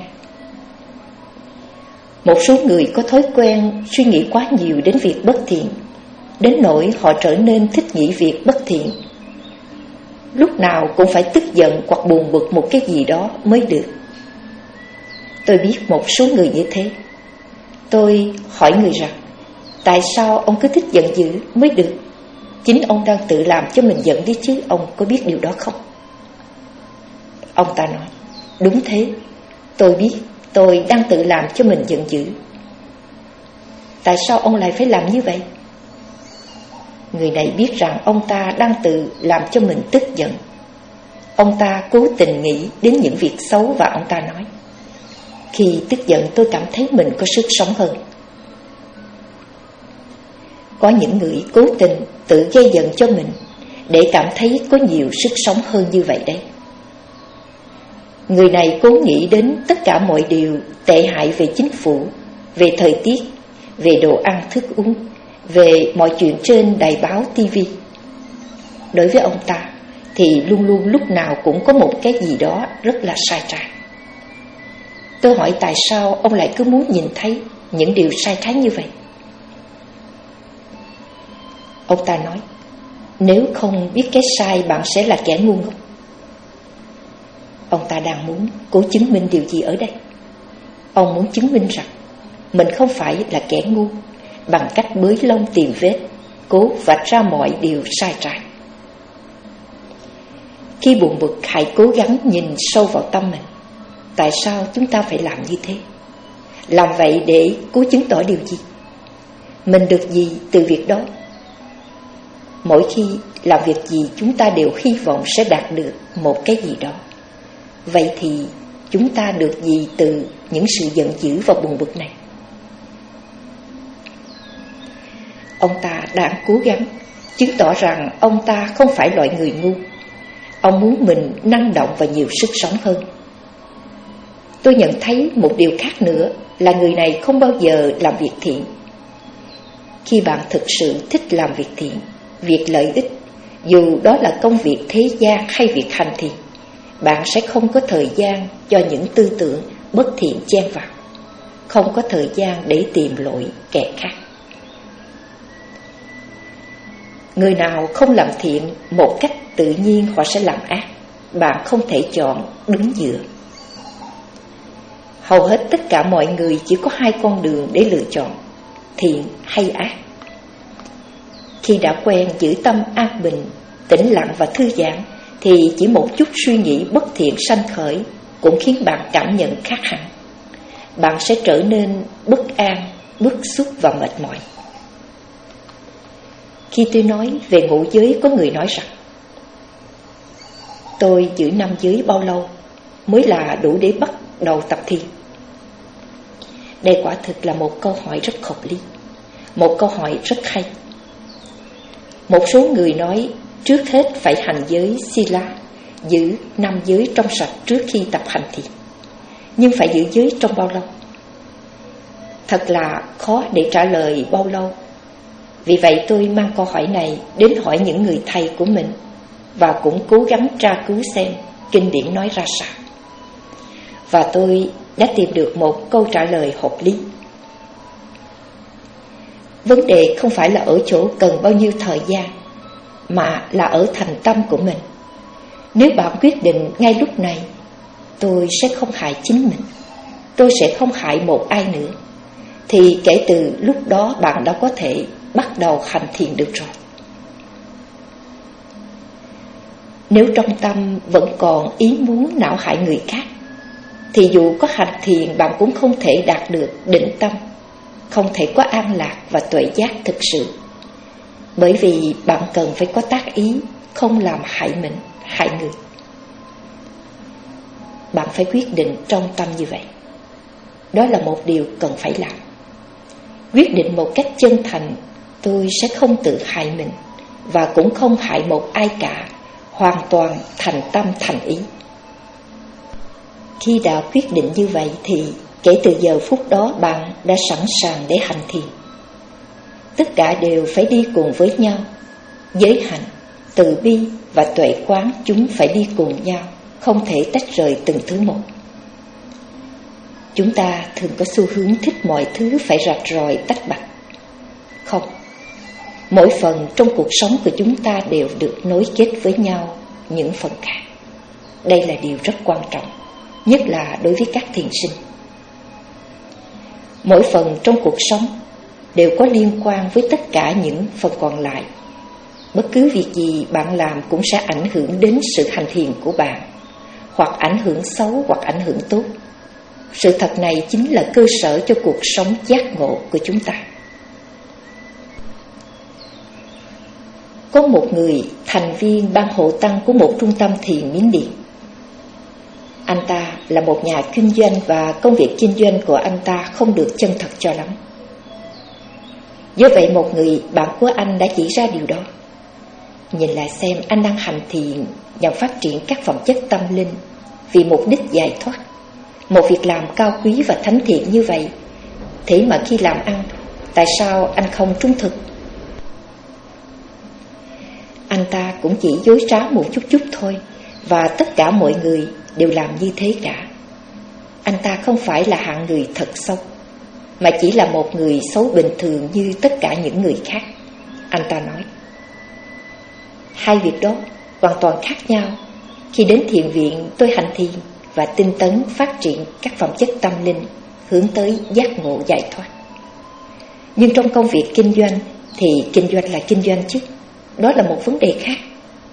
Một số người có thói quen suy nghĩ quá nhiều đến việc bất thiện, đến nỗi họ trở nên thích nghĩ việc bất thiện. lúc nào cũng phải tức giận hoặc buồn bực một cái gì đó mới được. Tôi biết một số người như thế. Tôi hỏi người rằng, tại sao ông cứ thích giận dữ mới được? Chính ông đang tự làm cho mình giận đi chứ, ông có biết điều đó không? Ông ta nói, đúng thế, tôi biết tôi đang tự làm cho mình giận dữ. Tại sao ông lại phải làm như vậy? Người này biết rằng ông ta đang tự làm cho mình tức giận. Ông ta cố tình nghĩ đến những việc xấu và ông ta nói, khi tức giận tôi cảm thấy mình có sức sống hơn. Có những người cố tình tự gây giận cho mình để cảm thấy có nhiều sức sống hơn như vậy đấy. Người này cố nghĩ đến tất cả mọi điều tệ hại về chính phủ, về thời tiết, về đồ ăn thức uống, về mọi chuyện trên đài báo ti vi. Đối với ông ta thì luôn luôn lúc nào cũng có một cái gì đó rất là sai trái. Tôi hỏi tại sao ông lại cứ muốn nhìn thấy những điều sai trái như vậy? Ông ta nói, nếu không biết cái sai bạn sẽ là kẻ ngu ngốc. Ông ta đang muốn cố chứng minh điều gì ở đây? Ông muốn chứng minh rằng mình không phải là kẻ ngu bằng cách bới lông tìm vết, cố vạch ra mọi điều sai trái. Khi buồn bực, hãy cố gắng nhìn sâu vào tâm mình. Tại sao chúng ta phải làm như thế? Làm vậy để cố chứng tỏ điều gì? Mình được gì từ việc đó? Mỗi khi làm việc gì chúng ta đều hy vọng sẽ đạt được một cái gì đó. Vậy thì chúng ta được gì từ những sự giận dữ và buồn bực này? Ông ta đang cố gắng chứng tỏ rằng ông ta không phải loại người ngu. Ông muốn mình năng động và nhiều sức sống hơn. Tôi nhận thấy một điều khác nữa là người này không bao giờ làm việc thiện. Khi bạn thực sự thích làm việc thiện, việc lợi ích, dù đó là công việc thế gian hay việc hành thiện, bạn sẽ không có thời gian cho những tư tưởng bất thiện chen vào, không có thời gian để tìm lỗi kẻ khác. Người nào không làm thiện một cách tự nhiên họ sẽ làm ác. Bạn không thể chọn đứng giữa. Hầu hết tất cả mọi người chỉ có hai con đường để lựa chọn, thiện hay ác. Khi đã quen giữ tâm an bình, tĩnh lặng và thư giãn, thì chỉ một chút suy nghĩ bất thiện sanh khởi cũng khiến bạn cảm nhận khác hẳn. Bạn sẽ trở nên bất an, bức xúc và mệt mỏi. Khi tôi nói về ngũ giới, có người nói rằng tôi giữ năm giới bao lâu mới là đủ để bắt đầu tập thiền? Đây quả thực là một câu hỏi rất hợp lý, một câu hỏi rất hay. Một số người nói trước hết phải hành giới Sila, giữ năm giới trong sạch trước khi tập hành thiền. Nhưng phải giữ giới trong bao lâu? Thật là khó để trả lời bao lâu. Vì vậy tôi mang câu hỏi này đến hỏi những người thầy của mình và cũng cố gắng tra cứu xem kinh điển nói ra sao. Và tôi đã tìm được một câu trả lời hợp lý. Vấn đề không phải là ở chỗ cần bao nhiêu thời gian, mà là ở thành tâm của mình. Nếu bạn quyết định ngay lúc này, tôi sẽ không hại chính mình, tôi sẽ không hại một ai nữa, thì kể từ lúc đó bạn đã có thể bắt đầu hành thiền được rồi. Nếu trong tâm vẫn còn ý muốn não hại người khác, thì dù có hành thiền bạn cũng không thể đạt được định tâm, không thể có an lạc và tuệ giác thực sự. Bởi vì bạn cần phải có tác ý không làm hại mình, hại người. Bạn phải quyết định trong tâm như vậy. Đó là một điều cần phải làm. Quyết định một cách chân thành, tôi sẽ không tự hại mình và cũng không hại một ai cả, hoàn toàn thành tâm thành ý. Khi đã quyết định như vậy thì kể từ giờ phút đó bạn đã sẵn sàng để hành thiền. Tất cả đều phải đi cùng với nhau. Giới hạnh, từ bi và tuệ quán chúng phải đi cùng nhau, không thể tách rời từng thứ một. Chúng ta thường có xu hướng thích mọi thứ phải rạch ròi tách bạch. Không, mỗi phần trong cuộc sống của chúng ta đều được nối kết với nhau những phần khác. Đây là điều rất quan trọng, nhất là đối với các thiền sinh. Mỗi phần trong cuộc sống đều có liên quan với tất cả những phần còn lại. Bất cứ việc gì bạn làm cũng sẽ ảnh hưởng đến sự hành thiền của bạn, hoặc ảnh hưởng xấu hoặc ảnh hưởng tốt. Sự thật này chính là cơ sở cho cuộc sống giác ngộ của chúng ta. Có một người thành viên ban hộ tăng của một trung tâm thiền Miến Điện. Anh ta là một nhà kinh doanh và công việc kinh doanh của anh ta không được chân thật cho lắm. Do vậy một người bạn của anh đã chỉ ra điều đó. Nhìn lại xem, anh đang hành thiền nhằm phát triển các phẩm chất tâm linh vì mục đích giải thoát. Một việc làm cao quý và thánh thiện như vậy, thế mà khi làm ăn, tại sao anh không trung thực? Anh ta cũng chỉ dối trá một chút chút thôi, và tất cả mọi người đều làm như thế cả. Anh ta không phải là hạng người thật xấu, mà chỉ là một người xấu bình thường như tất cả những người khác. Anh ta nói, hai việc đó hoàn toàn khác nhau. Khi đến thiền viện, tôi hành thiền và tinh tấn phát triển các phẩm chất tâm linh hướng tới giác ngộ giải thoát. Nhưng trong công việc kinh doanh thì kinh doanh là kinh doanh chứ, đó là một vấn đề khác.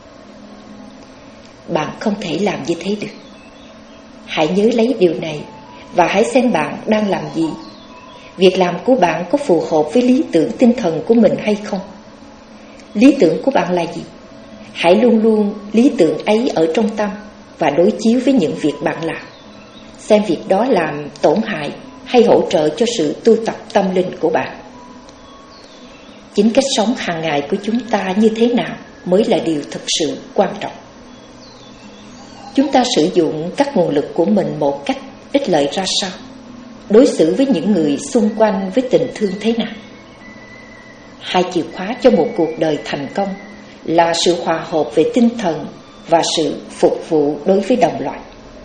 Bạn không thể làm như thế được. Hãy nhớ lấy điều này và hãy xem bạn đang làm gì. Việc làm của bạn có phù hợp với lý tưởng tinh thần của mình hay không? Lý tưởng của bạn là gì? Hãy luôn luôn lý tưởng ấy ở trong tâm và đối chiếu với những việc bạn làm. Xem việc đó làm tổn hại hay hỗ trợ cho sự tu tập tâm linh của bạn. Chính cách sống hàng ngày của chúng ta như thế nào mới là điều thực sự quan trọng. Chúng ta sử dụng các nguồn lực của mình một cách ích lợi ra sao? Đối xử với những người xung quanh với tình thương thế nào? Hai chìa khóa cho một cuộc đời thành công là sự hòa hợp về tinh thần và sự phục vụ đối với đồng loại.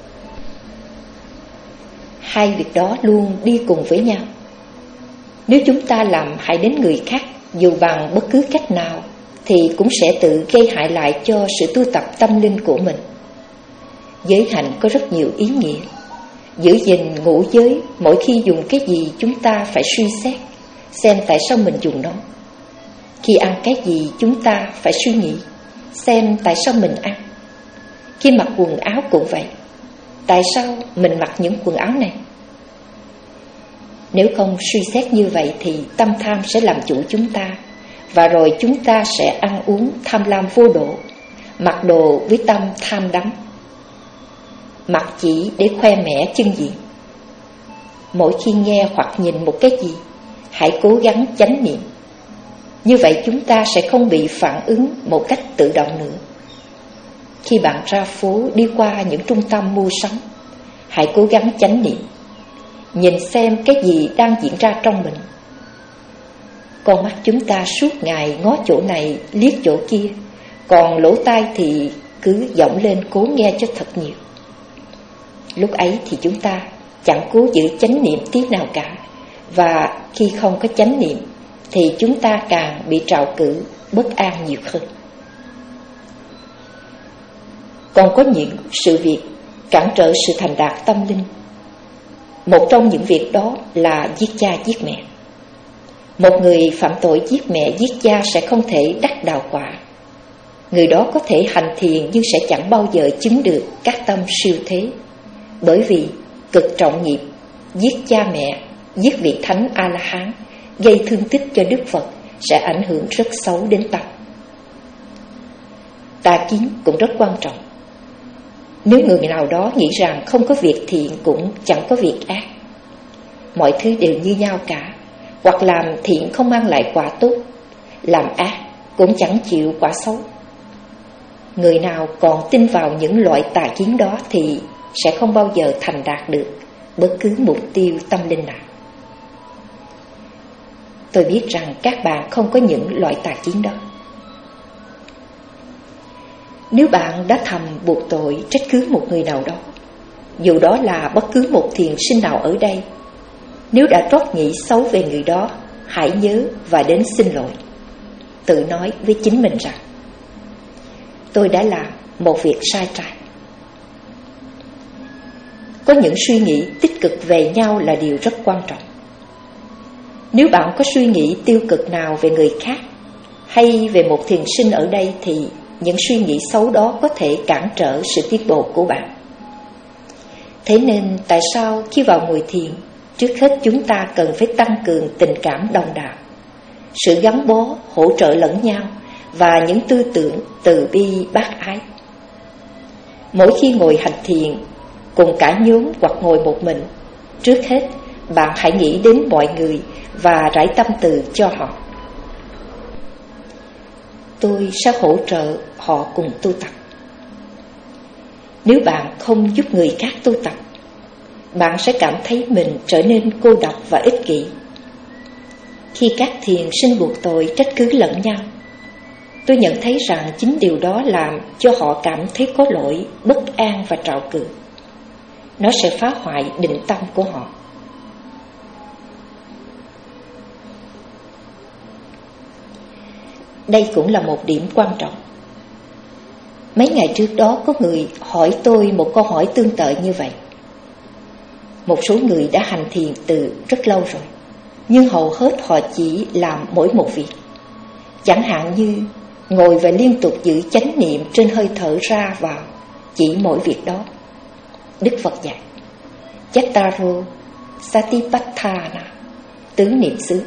Hai việc đó luôn đi cùng với nhau. Nếu chúng ta làm hại đến người khác dù bằng bất cứ cách nào, thì cũng sẽ tự gây hại lại cho sự tu tập tâm linh của mình. Giới hạnh có rất nhiều ý nghĩa. Giữ gìn ngũ giới, mỗi khi dùng cái gì chúng ta phải suy xét, xem tại sao mình dùng nó. Khi ăn cái gì chúng ta phải suy nghĩ, xem tại sao mình ăn. Khi mặc quần áo cũng vậy, tại sao mình mặc những quần áo này? Nếu không suy xét như vậy thì tâm tham sẽ làm chủ chúng ta, và rồi chúng ta sẽ ăn uống tham lam vô độ, mặc đồ với tâm tham đắm, mặc chỉ để khoe mẽ chân diện. Mỗi khi nghe hoặc nhìn một cái gì, hãy cố gắng chánh niệm. Như vậy chúng ta sẽ không bị phản ứng một cách tự động nữa. Khi bạn ra phố đi qua những trung tâm mua sắm, hãy cố gắng chánh niệm, nhìn xem cái gì đang diễn ra trong mình. Con mắt chúng ta suốt ngày ngó chỗ này liếc chỗ kia, còn lỗ tai thì cứ vọng lên cố nghe cho thật nhiều. Lúc ấy thì chúng ta chẳng cố giữ chánh niệm tí nào cả, và khi không có chánh niệm thì chúng ta càng bị trạo cử bất an nhiều hơn. Còn có những sự việc cản trở sự thành đạt tâm linh. Một trong những việc đó là giết cha giết mẹ. Một người phạm tội giết mẹ giết cha sẽ không thể đắc đạo quả. Người đó có thể hành thiền nhưng sẽ chẳng bao giờ chứng được các tâm siêu thế, bởi vì cực trọng nghiệp, giết cha mẹ, giết vị thánh A-la-hán, gây thương tích cho Đức Phật sẽ ảnh hưởng rất xấu đến tâm. Tà kiến cũng rất quan trọng. Nếu người nào đó nghĩ rằng không có việc thiện cũng chẳng có việc ác, mọi thứ đều như nhau cả, hoặc làm thiện không mang lại quả tốt, làm ác cũng chẳng chịu quả xấu. Người nào còn tin vào những loại tà kiến đó thì sẽ không bao giờ thành đạt được bất cứ mục tiêu tâm linh nào. Tôi biết rằng các bạn không có những loại tà kiến đó. Nếu bạn đã thầm buộc tội trách cứ một người nào đó, dù đó là bất cứ một thiền sinh nào ở đây, nếu đã trót nghĩ xấu về người đó, hãy nhớ và đến xin lỗi. Tự nói với chính mình rằng, tôi đã làm một việc sai trái. Có những suy nghĩ tích cực về nhau là điều rất quan trọng. Nếu bạn có suy nghĩ tiêu cực nào về người khác hay về một thiền sinh ở đây thì những suy nghĩ xấu đó có thể cản trở sự tiến bộ của bạn. Thế nên tại sao khi vào ngồi thiền, trước hết chúng ta cần phải tăng cường tình cảm đồng đạo, sự gắn bó, hỗ trợ lẫn nhau và những tư tưởng từ bi bác ái. Mỗi khi ngồi hành thiền cùng cả nhóm hoặc ngồi một mình, trước hết bạn hãy nghĩ đến mọi người và rải tâm từ cho họ. Tôi sẽ hỗ trợ họ cùng tu tập. Nếu bạn không giúp người khác tu tập, bạn sẽ cảm thấy mình trở nên cô độc và ích kỷ. Khi các thiền sinh buộc tội trách cứ lẫn nhau, tôi nhận thấy rằng chính điều đó làm cho họ cảm thấy có lỗi, bất an và trạo cử. Nó sẽ phá hoại định tâm của họ. Đây cũng là một điểm quan trọng. Mấy ngày trước đó có người hỏi tôi một câu hỏi tương tự như vậy. Một số người đã hành thiền từ rất lâu rồi, nhưng hầu hết họ chỉ làm mỗi một việc. Chẳng hạn như ngồi và liên tục giữ chánh niệm trên hơi thở ra vào, chỉ mỗi việc đó. Đức Phật dạy Yattaro Satipatthana, tứ niệm xứ.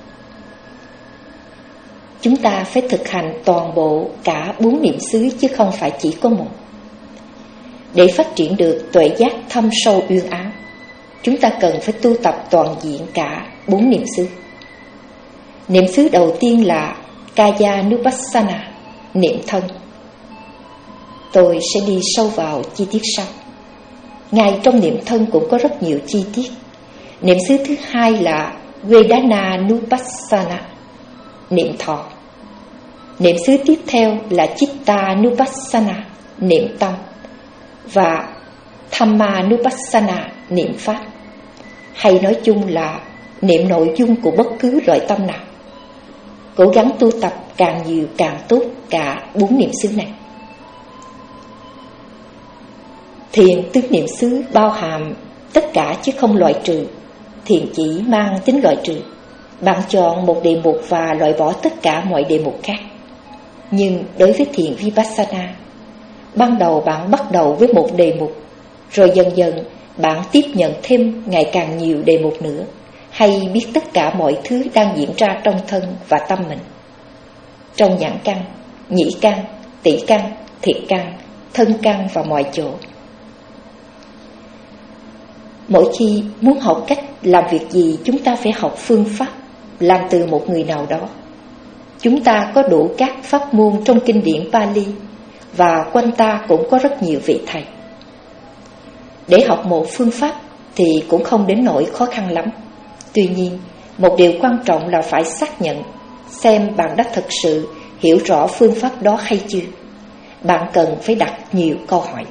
Chúng ta phải thực hành toàn bộ cả bốn niệm xứ chứ không phải chỉ có một. Để phát triển được tuệ giác thâm sâu uyên áo, chúng ta cần phải tu tập toàn diện cả bốn niệm xứ. Niệm xứ đầu tiên là Kayanupassana, niệm thân. Tôi sẽ đi sâu vào chi tiết sau. Ngay trong niệm thân cũng có rất nhiều chi tiết. Niệm xứ thứ hai là Vedananupassana, niệm thọ. Niệm xứ tiếp theo là Chittanupassana, niệm tâm. Và Dhammanupassana, niệm pháp. Hay nói chung là niệm nội dung của bất cứ loại tâm nào. Cố gắng tu tập càng nhiều càng tốt cả bốn niệm xứ này. Thiền tứ niệm xứ bao hàm tất cả chứ không loại trừ. Thiền chỉ mang tính loại trừ. Bạn chọn một đề mục và loại bỏ tất cả mọi đề mục khác. Nhưng đối với thiền Vipassana, ban đầu bạn bắt đầu với một đề mục, rồi dần dần bạn tiếp nhận thêm ngày càng nhiều đề mục nữa, hay biết tất cả mọi thứ đang diễn ra trong thân và tâm mình. Trong nhãn căn, nhĩ căn, tỷ căn, thiệt căn, thân căn và mọi chỗ. Mỗi khi muốn học cách làm việc gì, chúng ta phải học phương pháp làm từ một người nào đó. Chúng ta có đủ các pháp môn trong kinh điển Pali, và quanh ta cũng có rất nhiều vị thầy. Để học một phương pháp thì cũng không đến nỗi khó khăn lắm. Tuy nhiên, một điều quan trọng là phải xác nhận xem bạn đã thực sự hiểu rõ phương pháp đó hay chưa. Bạn cần phải đặt nhiều câu hỏi.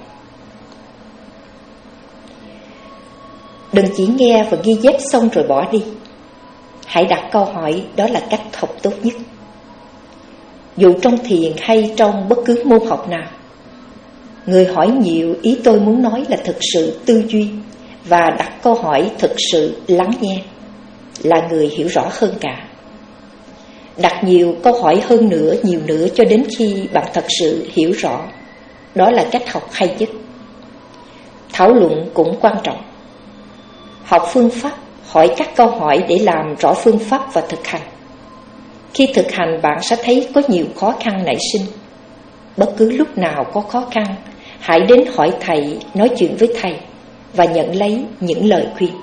Đừng chỉ nghe và ghi chép xong rồi bỏ đi. Hãy đặt câu hỏi, đó là cách học tốt nhất. Dù trong thiền hay trong bất cứ môn học nào, người hỏi nhiều, ý tôi muốn nói là thực sự tư duy và đặt câu hỏi thực sự lắng nghe, là người hiểu rõ hơn cả. Đặt nhiều câu hỏi hơn nữa, nhiều nữa cho đến khi bạn thật sự hiểu rõ. Đó là cách học hay nhất. Thảo luận cũng quan trọng. Học phương pháp, hỏi các câu hỏi để làm rõ phương pháp và thực hành. Khi thực hành, bạn sẽ thấy có nhiều khó khăn nảy sinh. Bất cứ lúc nào có khó khăn, hãy đến hỏi thầy, nói chuyện với thầy và nhận lấy những lời khuyên.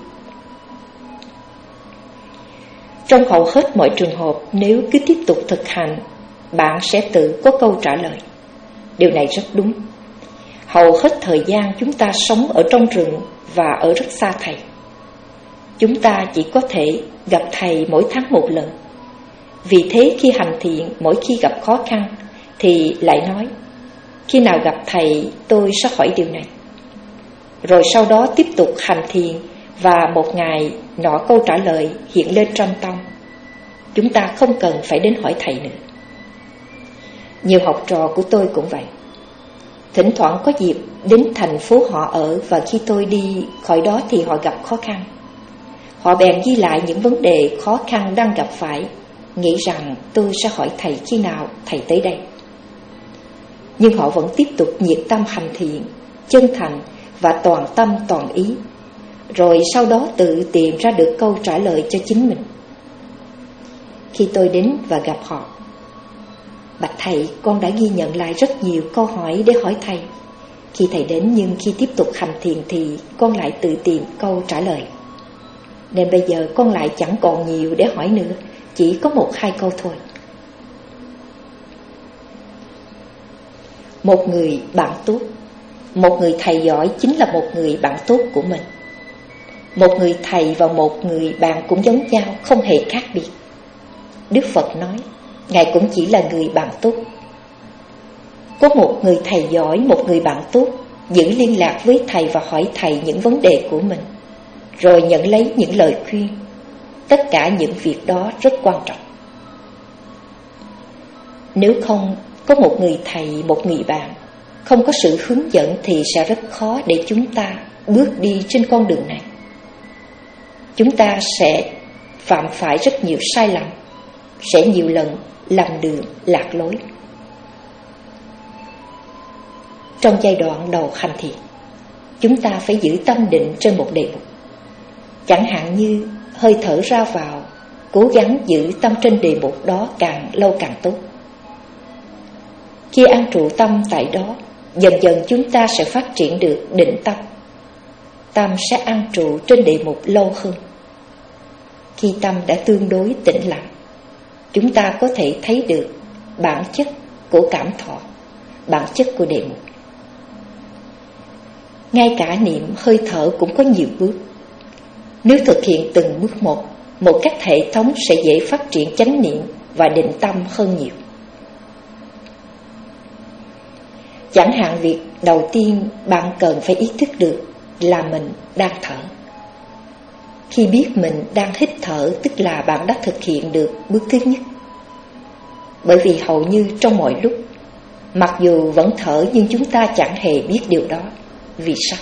Trong hầu hết mọi trường hợp, nếu cứ tiếp tục thực hành, bạn sẽ tự có câu trả lời. Điều này rất đúng. Hầu hết thời gian chúng ta sống ở trong rừng và ở rất xa thầy. Chúng ta chỉ có thể gặp thầy mỗi tháng một lần. Vì thế khi hành thiện, mỗi khi gặp khó khăn thì lại nói, khi nào gặp thầy tôi sẽ hỏi điều này. Rồi sau đó tiếp tục hành thiện, và một ngày nọ câu trả lời hiện lên trong tâm. Chúng ta không cần phải đến hỏi thầy nữa. Nhiều học trò của tôi cũng vậy. thỉnh thoảng có dịp đến thành phố họ ở, và khi tôi đi khỏi đó thì họ gặp khó khăn. Họ bèn ghi lại những vấn đề khó khăn đang gặp phải, nghĩ rằng tôi sẽ hỏi thầy khi nào thầy tới đây. Nhưng họ vẫn tiếp tục nhiệt tâm hành thiện, chân thành và toàn tâm toàn ý, rồi sau đó tự tìm ra được câu trả lời cho chính mình. Khi tôi đến và gặp họ: "Bạch thầy, con đã ghi nhận lại rất nhiều câu hỏi để hỏi thầy. Khi thầy đến, nhưng khi tiếp tục hành thiện thì con lại tự tìm câu trả lời. Nên bây giờ con lại chẳng còn nhiều để hỏi nữa, chỉ có một hai câu thôi." Một người bạn tốt, một người thầy giỏi chính là một người bạn tốt của mình. Một người thầy và một người bạn cũng giống nhau, không hề khác biệt. Đức Phật nói, Ngài cũng chỉ là người bạn tốt. Có một người thầy giỏi, một người bạn tốt, giữ liên lạc với thầy và hỏi thầy những vấn đề của mình, rồi nhận lấy những lời khuyên. Tất cả những việc đó rất quan trọng. Nếu không có một người thầy, một người bạn, không có sự hướng dẫn thì sẽ rất khó để chúng ta bước đi trên con đường này. Chúng ta sẽ phạm phải rất nhiều sai lầm, sẽ nhiều lần lầm đường lạc lối. Trong giai đoạn đầu hành thiện, chúng ta phải giữ tâm định trên một đề mục. Chẳng hạn như hơi thở ra vào, cố gắng giữ tâm trên đề mục đó càng lâu càng tốt. Khi an trụ tâm tại đó, dần dần chúng ta sẽ phát triển được định tâm. Tâm sẽ an trụ trên đề mục lâu hơn. Khi tâm đã tương đối tĩnh lặng, chúng ta có thể thấy được bản chất của cảm thọ, bản chất của đề mục. Ngay cả niệm hơi thở cũng có nhiều bước. Nếu thực hiện từng bước một, một cách hệ thống sẽ dễ phát triển chánh niệm và định tâm hơn nhiều. Chẳng hạn việc đầu tiên bạn cần phải ý thức được là mình đang thở. Khi biết mình đang hít thở, tức là bạn đã thực hiện được bước thứ nhất. Bởi vì hầu như trong mọi lúc, mặc dù vẫn thở nhưng chúng ta chẳng hề biết điều đó. Vì sao?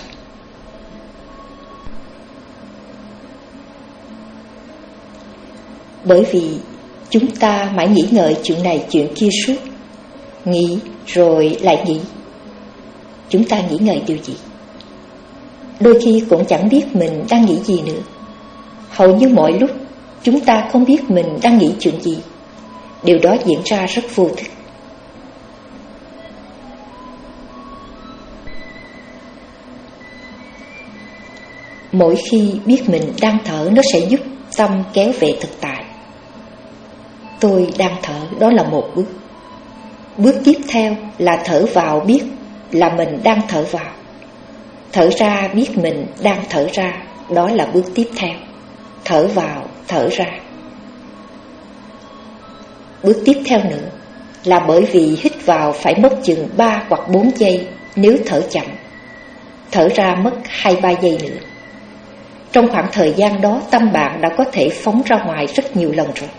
Bởi vì chúng ta mãi nghĩ ngợi chuyện này chuyện kia suốt. Nghĩ rồi lại nghĩ. Chúng ta nghĩ ngợi điều gì? Đôi khi cũng chẳng biết mình đang nghĩ gì nữa. Hầu như mọi lúc chúng ta không biết mình đang nghĩ chuyện gì. Điều đó diễn ra rất vô thức. Mỗi khi biết mình đang thở, nó sẽ giúp tâm kéo về thực tại. Tôi đang thở, đó là một bước. Bước tiếp theo là thở vào biết là mình đang thở vào. Thở ra biết mình đang thở ra, đó là bước tiếp theo. Thở vào, thở ra. Bước tiếp theo nữa là bởi vì hít vào phải mất chừng ba hoặc bốn giây nếu thở chậm. Thở ra mất hai ba giây nữa. Trong khoảng thời gian đó, tâm bạn đã có thể phóng ra ngoài rất nhiều lần rồi.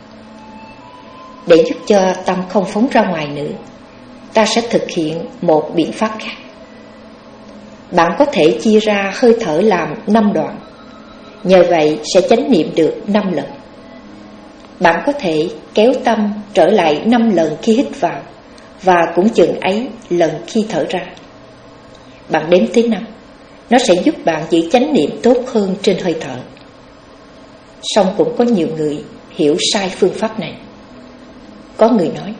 Để giúp cho tâm không phóng ra ngoài nữa, ta sẽ thực hiện một biện pháp khác. Bạn có thể chia ra hơi thở làm năm đoạn. Nhờ vậy sẽ chánh niệm được năm lần. Bạn có thể kéo tâm trở lại năm lần khi hít vào, và cũng chừng ấy lần khi thở ra. Bạn đếm tới năm, nó sẽ giúp bạn giữ chánh niệm tốt hơn trên hơi thở. Song cũng có nhiều người hiểu sai phương pháp này. Có người nói,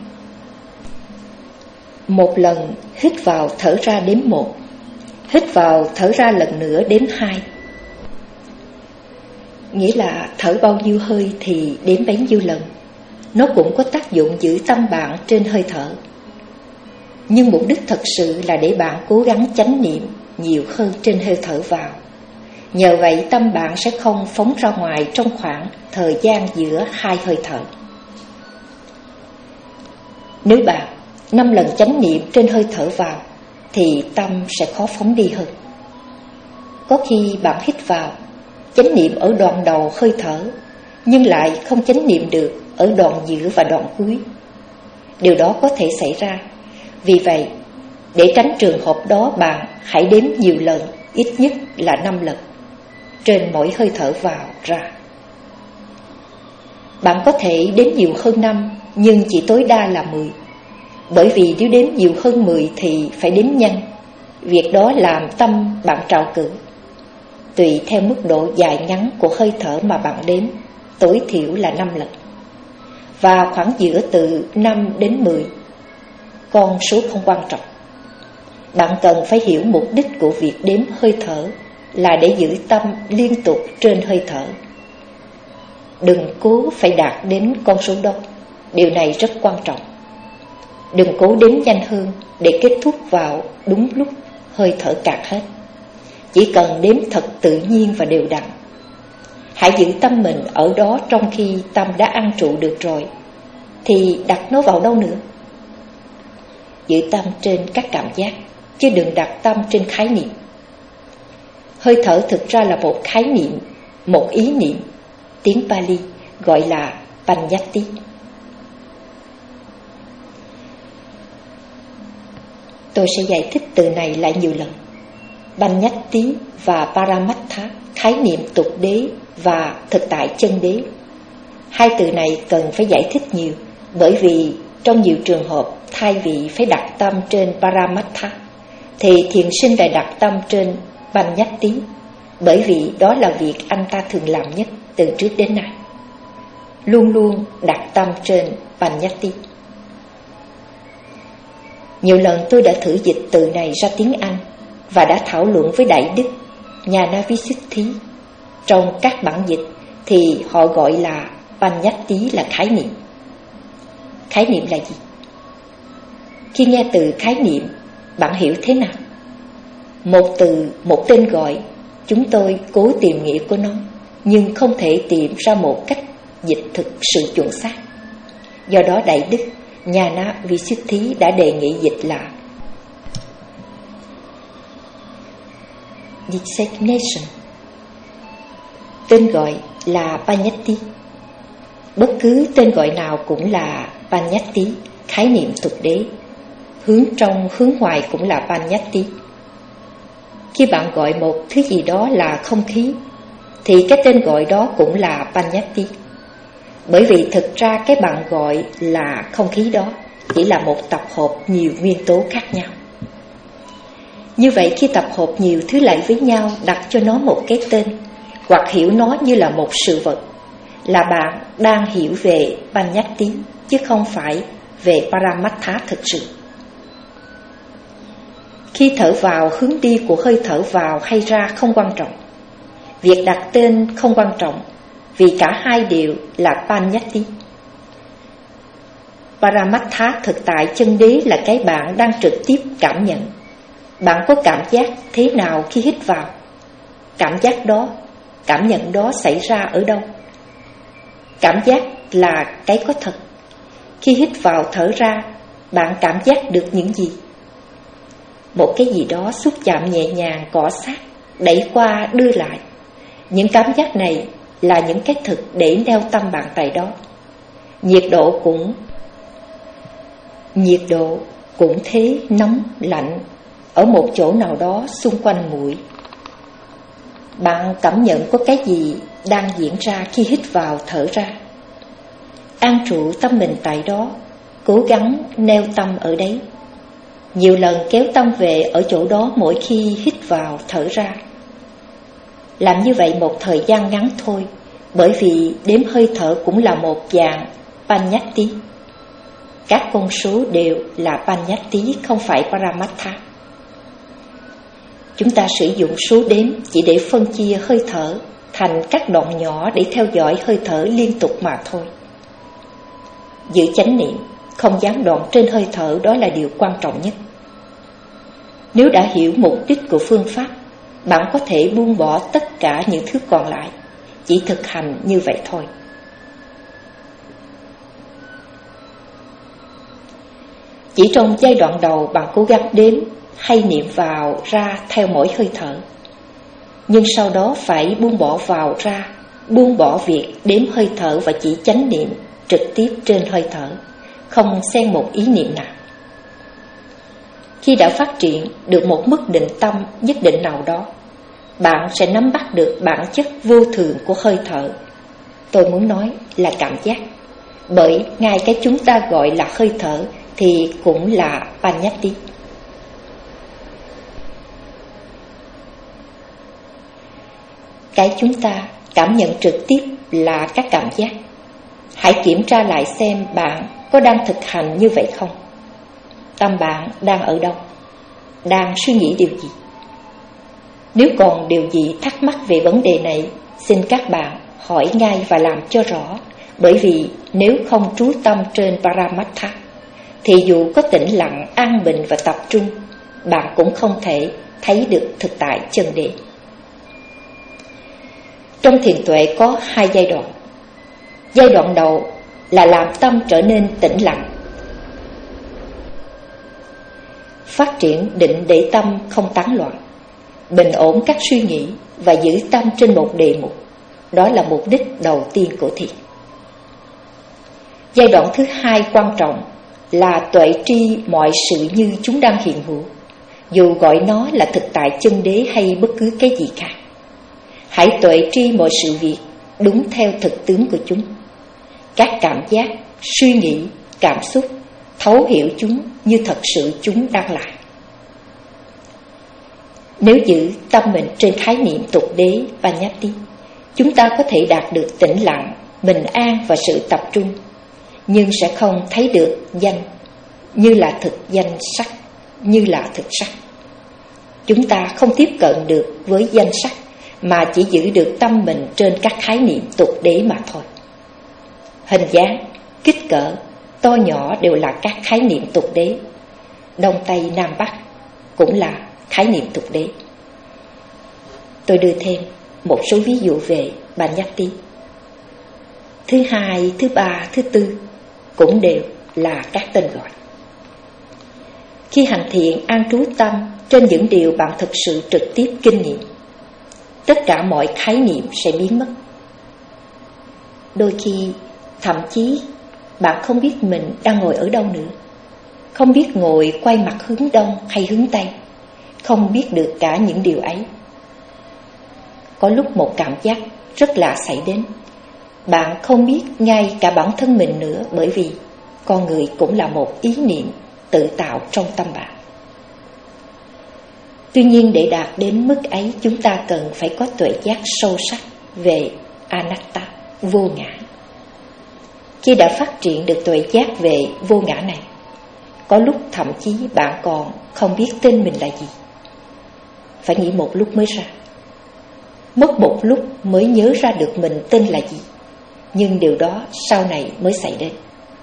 một lần hít vào thở ra đếm một, hít vào thở ra lần nữa đếm hai. Nghĩa là thở bao nhiêu hơi thì đếm bấy nhiêu lần. Nó cũng có tác dụng giữ tâm bạn trên hơi thở. Nhưng mục đích thật sự là để bạn cố gắng chánh niệm nhiều hơn trên hơi thở vào. Nhờ vậy tâm bạn sẽ không phóng ra ngoài trong khoảng thời gian giữa hai hơi thở. Nếu bạn năm lần chánh niệm trên hơi thở vào thì tâm sẽ khó phóng đi hơn. Có khi bạn hít vào, chánh niệm ở đoạn đầu hơi thở, nhưng lại không chánh niệm được ở đoạn giữa và đoạn cuối. Điều đó có thể xảy ra. Vì vậy, Để tránh trường hợp đó, bạn hãy đếm nhiều lần, ít nhất là năm lần, trên mỗi hơi thở vào ra. Bạn có thể đếm nhiều hơn năm, nhưng chỉ tối đa là mười. Bởi vì nếu đếm nhiều hơn mười thì phải đếm nhanh. Việc đó làm tâm bạn trào cử. Tùy theo mức độ dài ngắn của hơi thở mà bạn đếm, tối thiểu là năm lần. Và khoảng giữa từ năm đến mười, con số không quan trọng. Bạn cần phải hiểu mục đích của việc đếm hơi thở là để giữ tâm liên tục trên hơi thở. Đừng cố phải đạt đến con số đó. Điều này rất quan trọng. Đừng cố đếm nhanh hơn để kết thúc vào đúng lúc hơi thở cạn hết. Chỉ cần đếm thật tự nhiên và đều đặn. Hãy giữ tâm mình ở đó trong khi tâm đã an trụ được rồi, thì đặt nó vào đâu nữa? Giữ tâm trên các cảm giác, chứ đừng đặt tâm trên khái niệm. Hơi thở thực ra là một khái niệm, một ý niệm. Tiếng Pali gọi là Panyati. Tôi sẽ giải thích từ này lại nhiều lần. Panyati và Paramattha, khái niệm tục đế và thực tại chân đế. Hai từ này cần phải giải thích nhiều, bởi vì trong nhiều trường hợp thay vì phải đặt tâm trên Paramattha thì thiền sinh lại đặt tâm trên Panyati, bởi vì đó là việc anh ta thường làm nhất từ trước đến nay. Luôn luôn đặt tâm trên Panyati. Nhiều lần tôi đã thử dịch từ này ra tiếng Anh và đã thảo luận với Đại Đức Ñāṇavisuddhi. Trong các bản dịch thì họ gọi là Panyati là khái niệm. Khái niệm là gì? Khi nghe từ khái niệm, bạn hiểu thế nào? Một từ, một tên gọi, chúng tôi cố tìm nghĩa của nó, nhưng không thể tìm ra một cách dịch thực sự chuẩn xác. Do đó Đại Đức Ñāṇavisuddhi đã đề nghị dịch là designation. Tên gọi là Panyati. Bất cứ tên gọi nào cũng là Panyati, khái niệm thực đế. Hướng trong, hướng ngoài cũng là Panyati. Khi bạn gọi một thứ gì đó là không khí, thì cái tên gọi đó cũng là Panyati. Bởi vì thực ra cái bạn gọi là không khí đó chỉ là một tập hợp nhiều nguyên tố khác nhau. Như vậy khi tập hợp nhiều thứ lại với nhau, đặt cho nó một cái tên, hoặc hiểu nó như là một sự vật, là bạn đang hiểu về Panyati, chứ không phải về Paramattha thực sự. Khi thở vào, hướng đi của hơi thở vào hay ra không quan trọng. Việc đặt tên không quan trọng, vì cả hai đều là Panyati. Paramattha thực tại chân đế là cái bạn đang trực tiếp cảm nhận. Bạn có cảm giác thế nào khi hít vào? Cảm giác đó, cảm nhận đó xảy ra ở đâu? Cảm giác là cái có thật. Khi hít vào thở ra, bạn cảm giác được những gì? Một cái gì đó xúc chạm nhẹ nhàng, cọ sát, đẩy qua đưa lại. Những cảm giác này là những cái thực để neo tâm bạn tại đó. Nhiệt độ cũng Nhiệt độ cũng thế, nóng, lạnh ở một chỗ nào đó xung quanh mũi. Bạn cảm nhận có cái gì đang diễn ra khi hít vào thở ra. An trụ tâm mình tại đó, cố gắng neo tâm ở đấy. Nhiều lần kéo tâm về ở chỗ đó mỗi khi hít vào thở ra. Làm như vậy một thời gian ngắn thôi, bởi vì đếm hơi thở cũng là một dạng Panyati. Các con số đều là Panyati, không phải Paramattha. Chúng ta sử dụng số đếm chỉ để phân chia hơi thở thành các đoạn nhỏ để theo dõi hơi thở liên tục mà thôi. Giữ chánh niệm, không gián đoạn trên hơi thở, đó là điều quan trọng nhất. Nếu đã hiểu mục đích của phương pháp, bạn có thể buông bỏ tất cả những thứ còn lại, chỉ thực hành như vậy thôi. Chỉ trong giai đoạn đầu bạn cố gắng đếm hay niệm vào ra theo mỗi hơi thở. Nhưng sau đó phải buông bỏ vào ra, buông bỏ việc đếm hơi thở và chỉ chánh niệm trực tiếp trên hơi thở, không xen một ý niệm nào. Khi đã phát triển được một mức định tâm nhất định nào đó, bạn sẽ nắm bắt được bản chất vô thường của hơi thở. Tôi muốn nói là cảm giác, bởi ngay cái chúng ta gọi là hơi thở thì cũng là Panyati. Cái chúng ta cảm nhận trực tiếp là các cảm giác. Hãy kiểm tra lại xem bạn có đang thực hành như vậy không. Tâm bạn đang ở đâu? Đang suy nghĩ điều gì? Nếu còn điều gì thắc mắc về vấn đề này, xin các bạn hỏi ngay và làm cho rõ. Bởi vì nếu không trú tâm trên Paramattha, thì dù có tĩnh lặng, an bình và tập trung, bạn cũng không thể thấy được thực tại chân đế. Trong thiền tuệ có hai giai đoạn. Giai đoạn đầu là làm tâm trở nên tĩnh lặng, phát triển định để tâm không tán loạn, bình ổn các suy nghĩ và giữ tâm trên một đề mục. Đó là mục đích đầu tiên của thiền. Giai đoạn thứ hai quan trọng là tuệ tri mọi sự như chúng đang hiện hữu, dù gọi nó là thực tại chân đế hay bất cứ cái gì khác. Hãy tuệ tri mọi sự việc đúng theo thực tướng của chúng. Các cảm giác, suy nghĩ, cảm xúc, thấu hiểu chúng như thật sự chúng đang là. Nếu giữ tâm mình trên khái niệm tục đế Panyati, chúng ta có thể đạt được tĩnh lặng, bình an và sự tập trung, nhưng sẽ không thấy được danh như là thực danh sắc, như là thực sắc. Chúng ta không tiếp cận được với danh sắc, mà chỉ giữ được tâm mình trên các khái niệm tục đế mà thôi. Hình dáng, kích cỡ, to nhỏ đều là các khái niệm tục đế. Đông Tây Nam Bắc cũng là khái niệm tục đế. Tôi đưa thêm một số ví dụ về Panyati. Thứ hai, thứ ba, thứ tư cũng đều là các tên gọi. Khi hành thiện an trú tâm trên những điều bạn thực sự trực tiếp kinh nghiệm, tất cả mọi khái niệm sẽ biến mất. Đôi khi, thậm chí bạn không biết mình đang ngồi ở đâu nữa, không biết ngồi quay mặt hướng đông hay hướng tây, không biết được cả những điều ấy. Có lúc một cảm giác rất lạ xảy đến, bạn không biết ngay cả bản thân mình nữa, bởi vì con người cũng là một ý niệm tự tạo trong tâm bạn. Tuy nhiên, để đạt đến mức ấy, chúng ta cần phải có tuệ giác sâu sắc về Anatta, vô ngã. Khi đã phát triển được tuệ giác về vô ngã này, có lúc thậm chí bạn còn không biết tên mình là gì. Phải nghĩ một lúc mới ra, mất một lúc mới nhớ ra được mình tên là gì. Nhưng điều đó sau này mới xảy đến.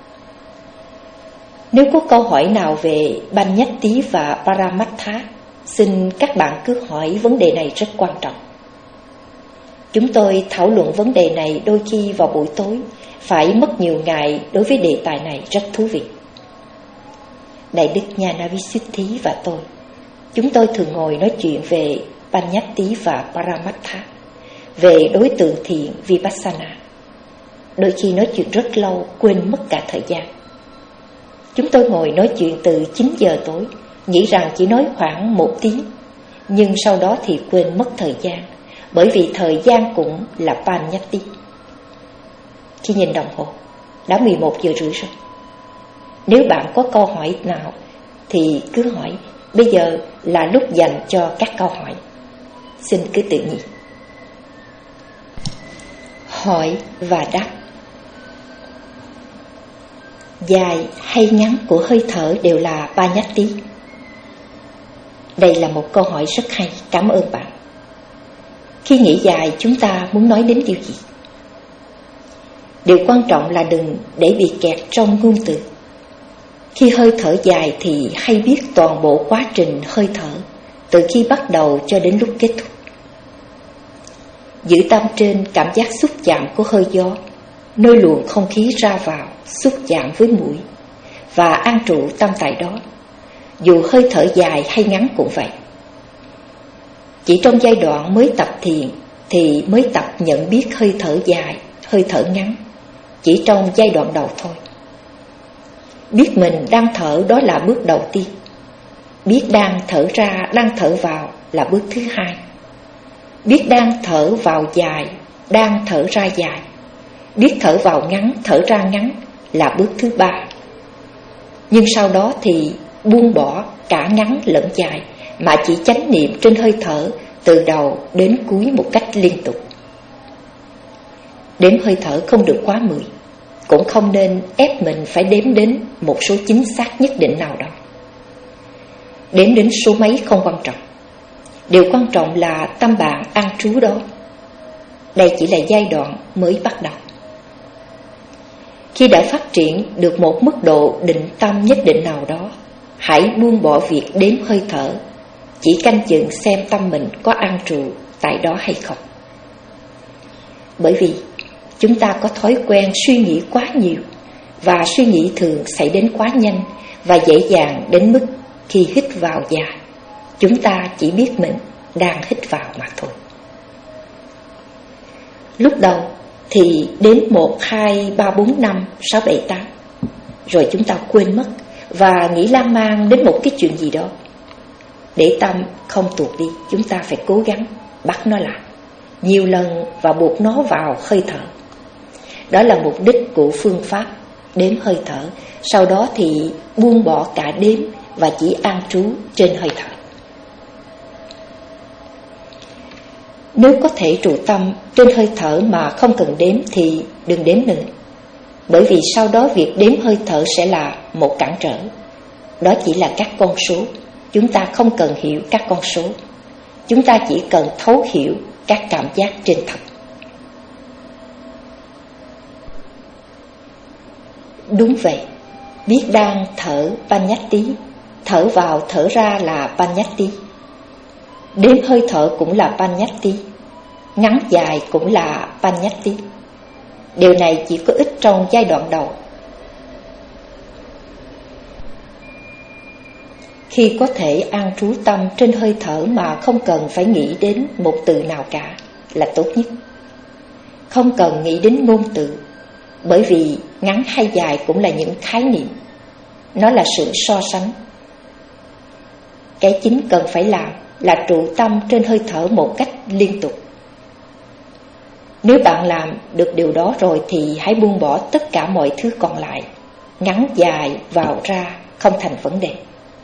Nếu có câu hỏi nào về Panyati và Paramattha, xin các bạn cứ hỏi, vấn đề này rất quan trọng. Chúng tôi thảo luận vấn đề này đôi khi vào buổi tối, phải mất nhiều ngày đối với đề tài này rất thú vị. Đại đức Nhana Visuddhi và tôi, chúng tôi thường ngồi nói chuyện về Panyati và Paramattha, về đối tượng thiền Vipassana. Đôi khi nói chuyện rất lâu, quên mất cả thời gian. Chúng tôi ngồi nói chuyện từ chín giờ tối, nghĩ rằng chỉ nói khoảng một tiếng, nhưng sau đó thì quên mất thời gian, bởi vì thời gian cũng là Panyati. Khi nhìn đồng hồ, đã mười một giờ rưỡi rồi. Nếu bạn có câu hỏi nào thì cứ hỏi, bây giờ là lúc dành cho các câu hỏi. Xin cứ tự nhiên. Hỏi và đáp. Dài hay ngắn của hơi thở đều là Panyati. Đây là một câu hỏi rất hay, cảm ơn bạn. Khi nghĩ dài, chúng ta muốn nói đến điều gì? Điều quan trọng là đừng để bị kẹt trong ngôn từ. Khi hơi thở dài thì hãy biết toàn bộ quá trình hơi thở, từ khi bắt đầu cho đến lúc kết thúc. Giữ tâm trên cảm giác xúc chạm của hơi gió, nơi luồng không khí ra vào, xúc chạm với mũi, và an trụ tâm tại đó, dù hơi thở dài hay ngắn cũng vậy. Chỉ trong giai đoạn mới tập thiền thì mới tập nhận biết hơi thở dài, hơi thở ngắn, chỉ trong giai đoạn đầu thôi. Biết mình đang thở đó là bước đầu tiên. biết đang thở ra, đang thở vào là bước thứ hai. Biết đang thở vào dài, đang thở ra dài. Biết thở vào ngắn, thở ra ngắn là bước thứ ba. Nhưng sau đó thì buông bỏ cả ngắn lẫn dài, mà chỉ chánh niệm trên hơi thở từ đầu đến cuối một cách liên tục. Đếm hơi thở không được quá mười, cũng không nên ép mình phải đếm đến một số chính xác nhất định nào đó. Đếm đến số mấy không quan trọng. Điều quan trọng là tâm bạn an trú đó. Đây chỉ là giai đoạn mới bắt đầu. Khi đã phát triển được một mức độ định tâm nhất định nào đó, hãy buông bỏ việc đếm hơi thở, chỉ canh chừng xem tâm mình có an trụ tại đó hay không. Bởi vì chúng ta có thói quen suy nghĩ quá nhiều, và suy nghĩ thường xảy đến quá nhanh và dễ dàng đến mức khi hít vào dài, chúng ta chỉ biết mình đang hít vào mà thôi. Lúc đầu thì đếm một, hai, ba, bốn, năm, sáu, bảy, tám, rồi chúng ta quên mất và nghĩ lan man đến một cái chuyện gì đó. Để tâm không tuột đi, chúng ta phải cố gắng bắt nó lại nhiều lần và buộc nó vào hơi thở. Đó là mục đích của phương pháp đếm hơi thở. Sau đó thì buông bỏ cả đếm và chỉ an trú trên hơi thở. Nếu có thể trụ tâm trên hơi thở mà không cần đếm thì đừng đếm nữa. Bởi vì sau đó việc đếm hơi thở sẽ là một cản trở. Đó chỉ là các con số. Chúng ta không cần hiểu các con số. Chúng ta chỉ cần thấu hiểu các cảm giác trên thật. Đúng vậy, biết đang thở Panyati, thở vào thở ra là Panyati. Đếm hơi thở cũng là Panyati, ngắn dài cũng là Panyati. Điều này chỉ có ích trong giai đoạn đầu. Khi có thể an trú tâm trên hơi thở mà không cần phải nghĩ đến một từ nào cả là tốt nhất. Không cần nghĩ đến ngôn từ, bởi vì ngắn hay dài cũng là những khái niệm. Nó là sự so sánh. Cái chính cần phải làm là trụ tâm trên hơi thở một cách liên tục. Nếu bạn làm được điều đó rồi thì hãy buông bỏ tất cả mọi thứ còn lại. Ngắn dài vào ra không thành vấn đề.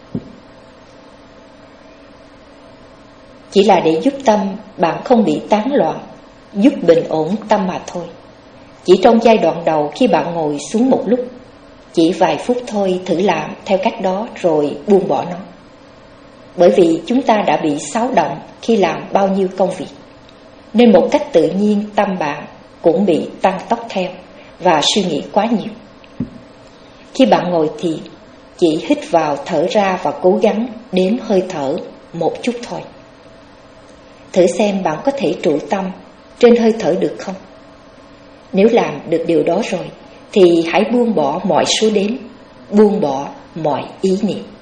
Chỉ là để giúp tâm bạn không bị tán loạn, giúp bình ổn tâm mà thôi. Chỉ trong giai đoạn đầu khi bạn ngồi xuống một lúc, chỉ vài phút thôi thử làm theo cách đó rồi buông bỏ nó. Bởi vì chúng ta đã bị xáo động khi làm bao nhiêu công việc, nên một cách tự nhiên tâm bạn cũng bị tăng tốc theo và suy nghĩ quá nhiều. Khi bạn ngồi thì chỉ hít vào thở ra và cố gắng đếm hơi thở một chút thôi. Thử xem bạn có thể trụ tâm trên hơi thở được không? Nếu làm được điều đó rồi thì hãy buông bỏ mọi số đếm, buông bỏ mọi ý niệm.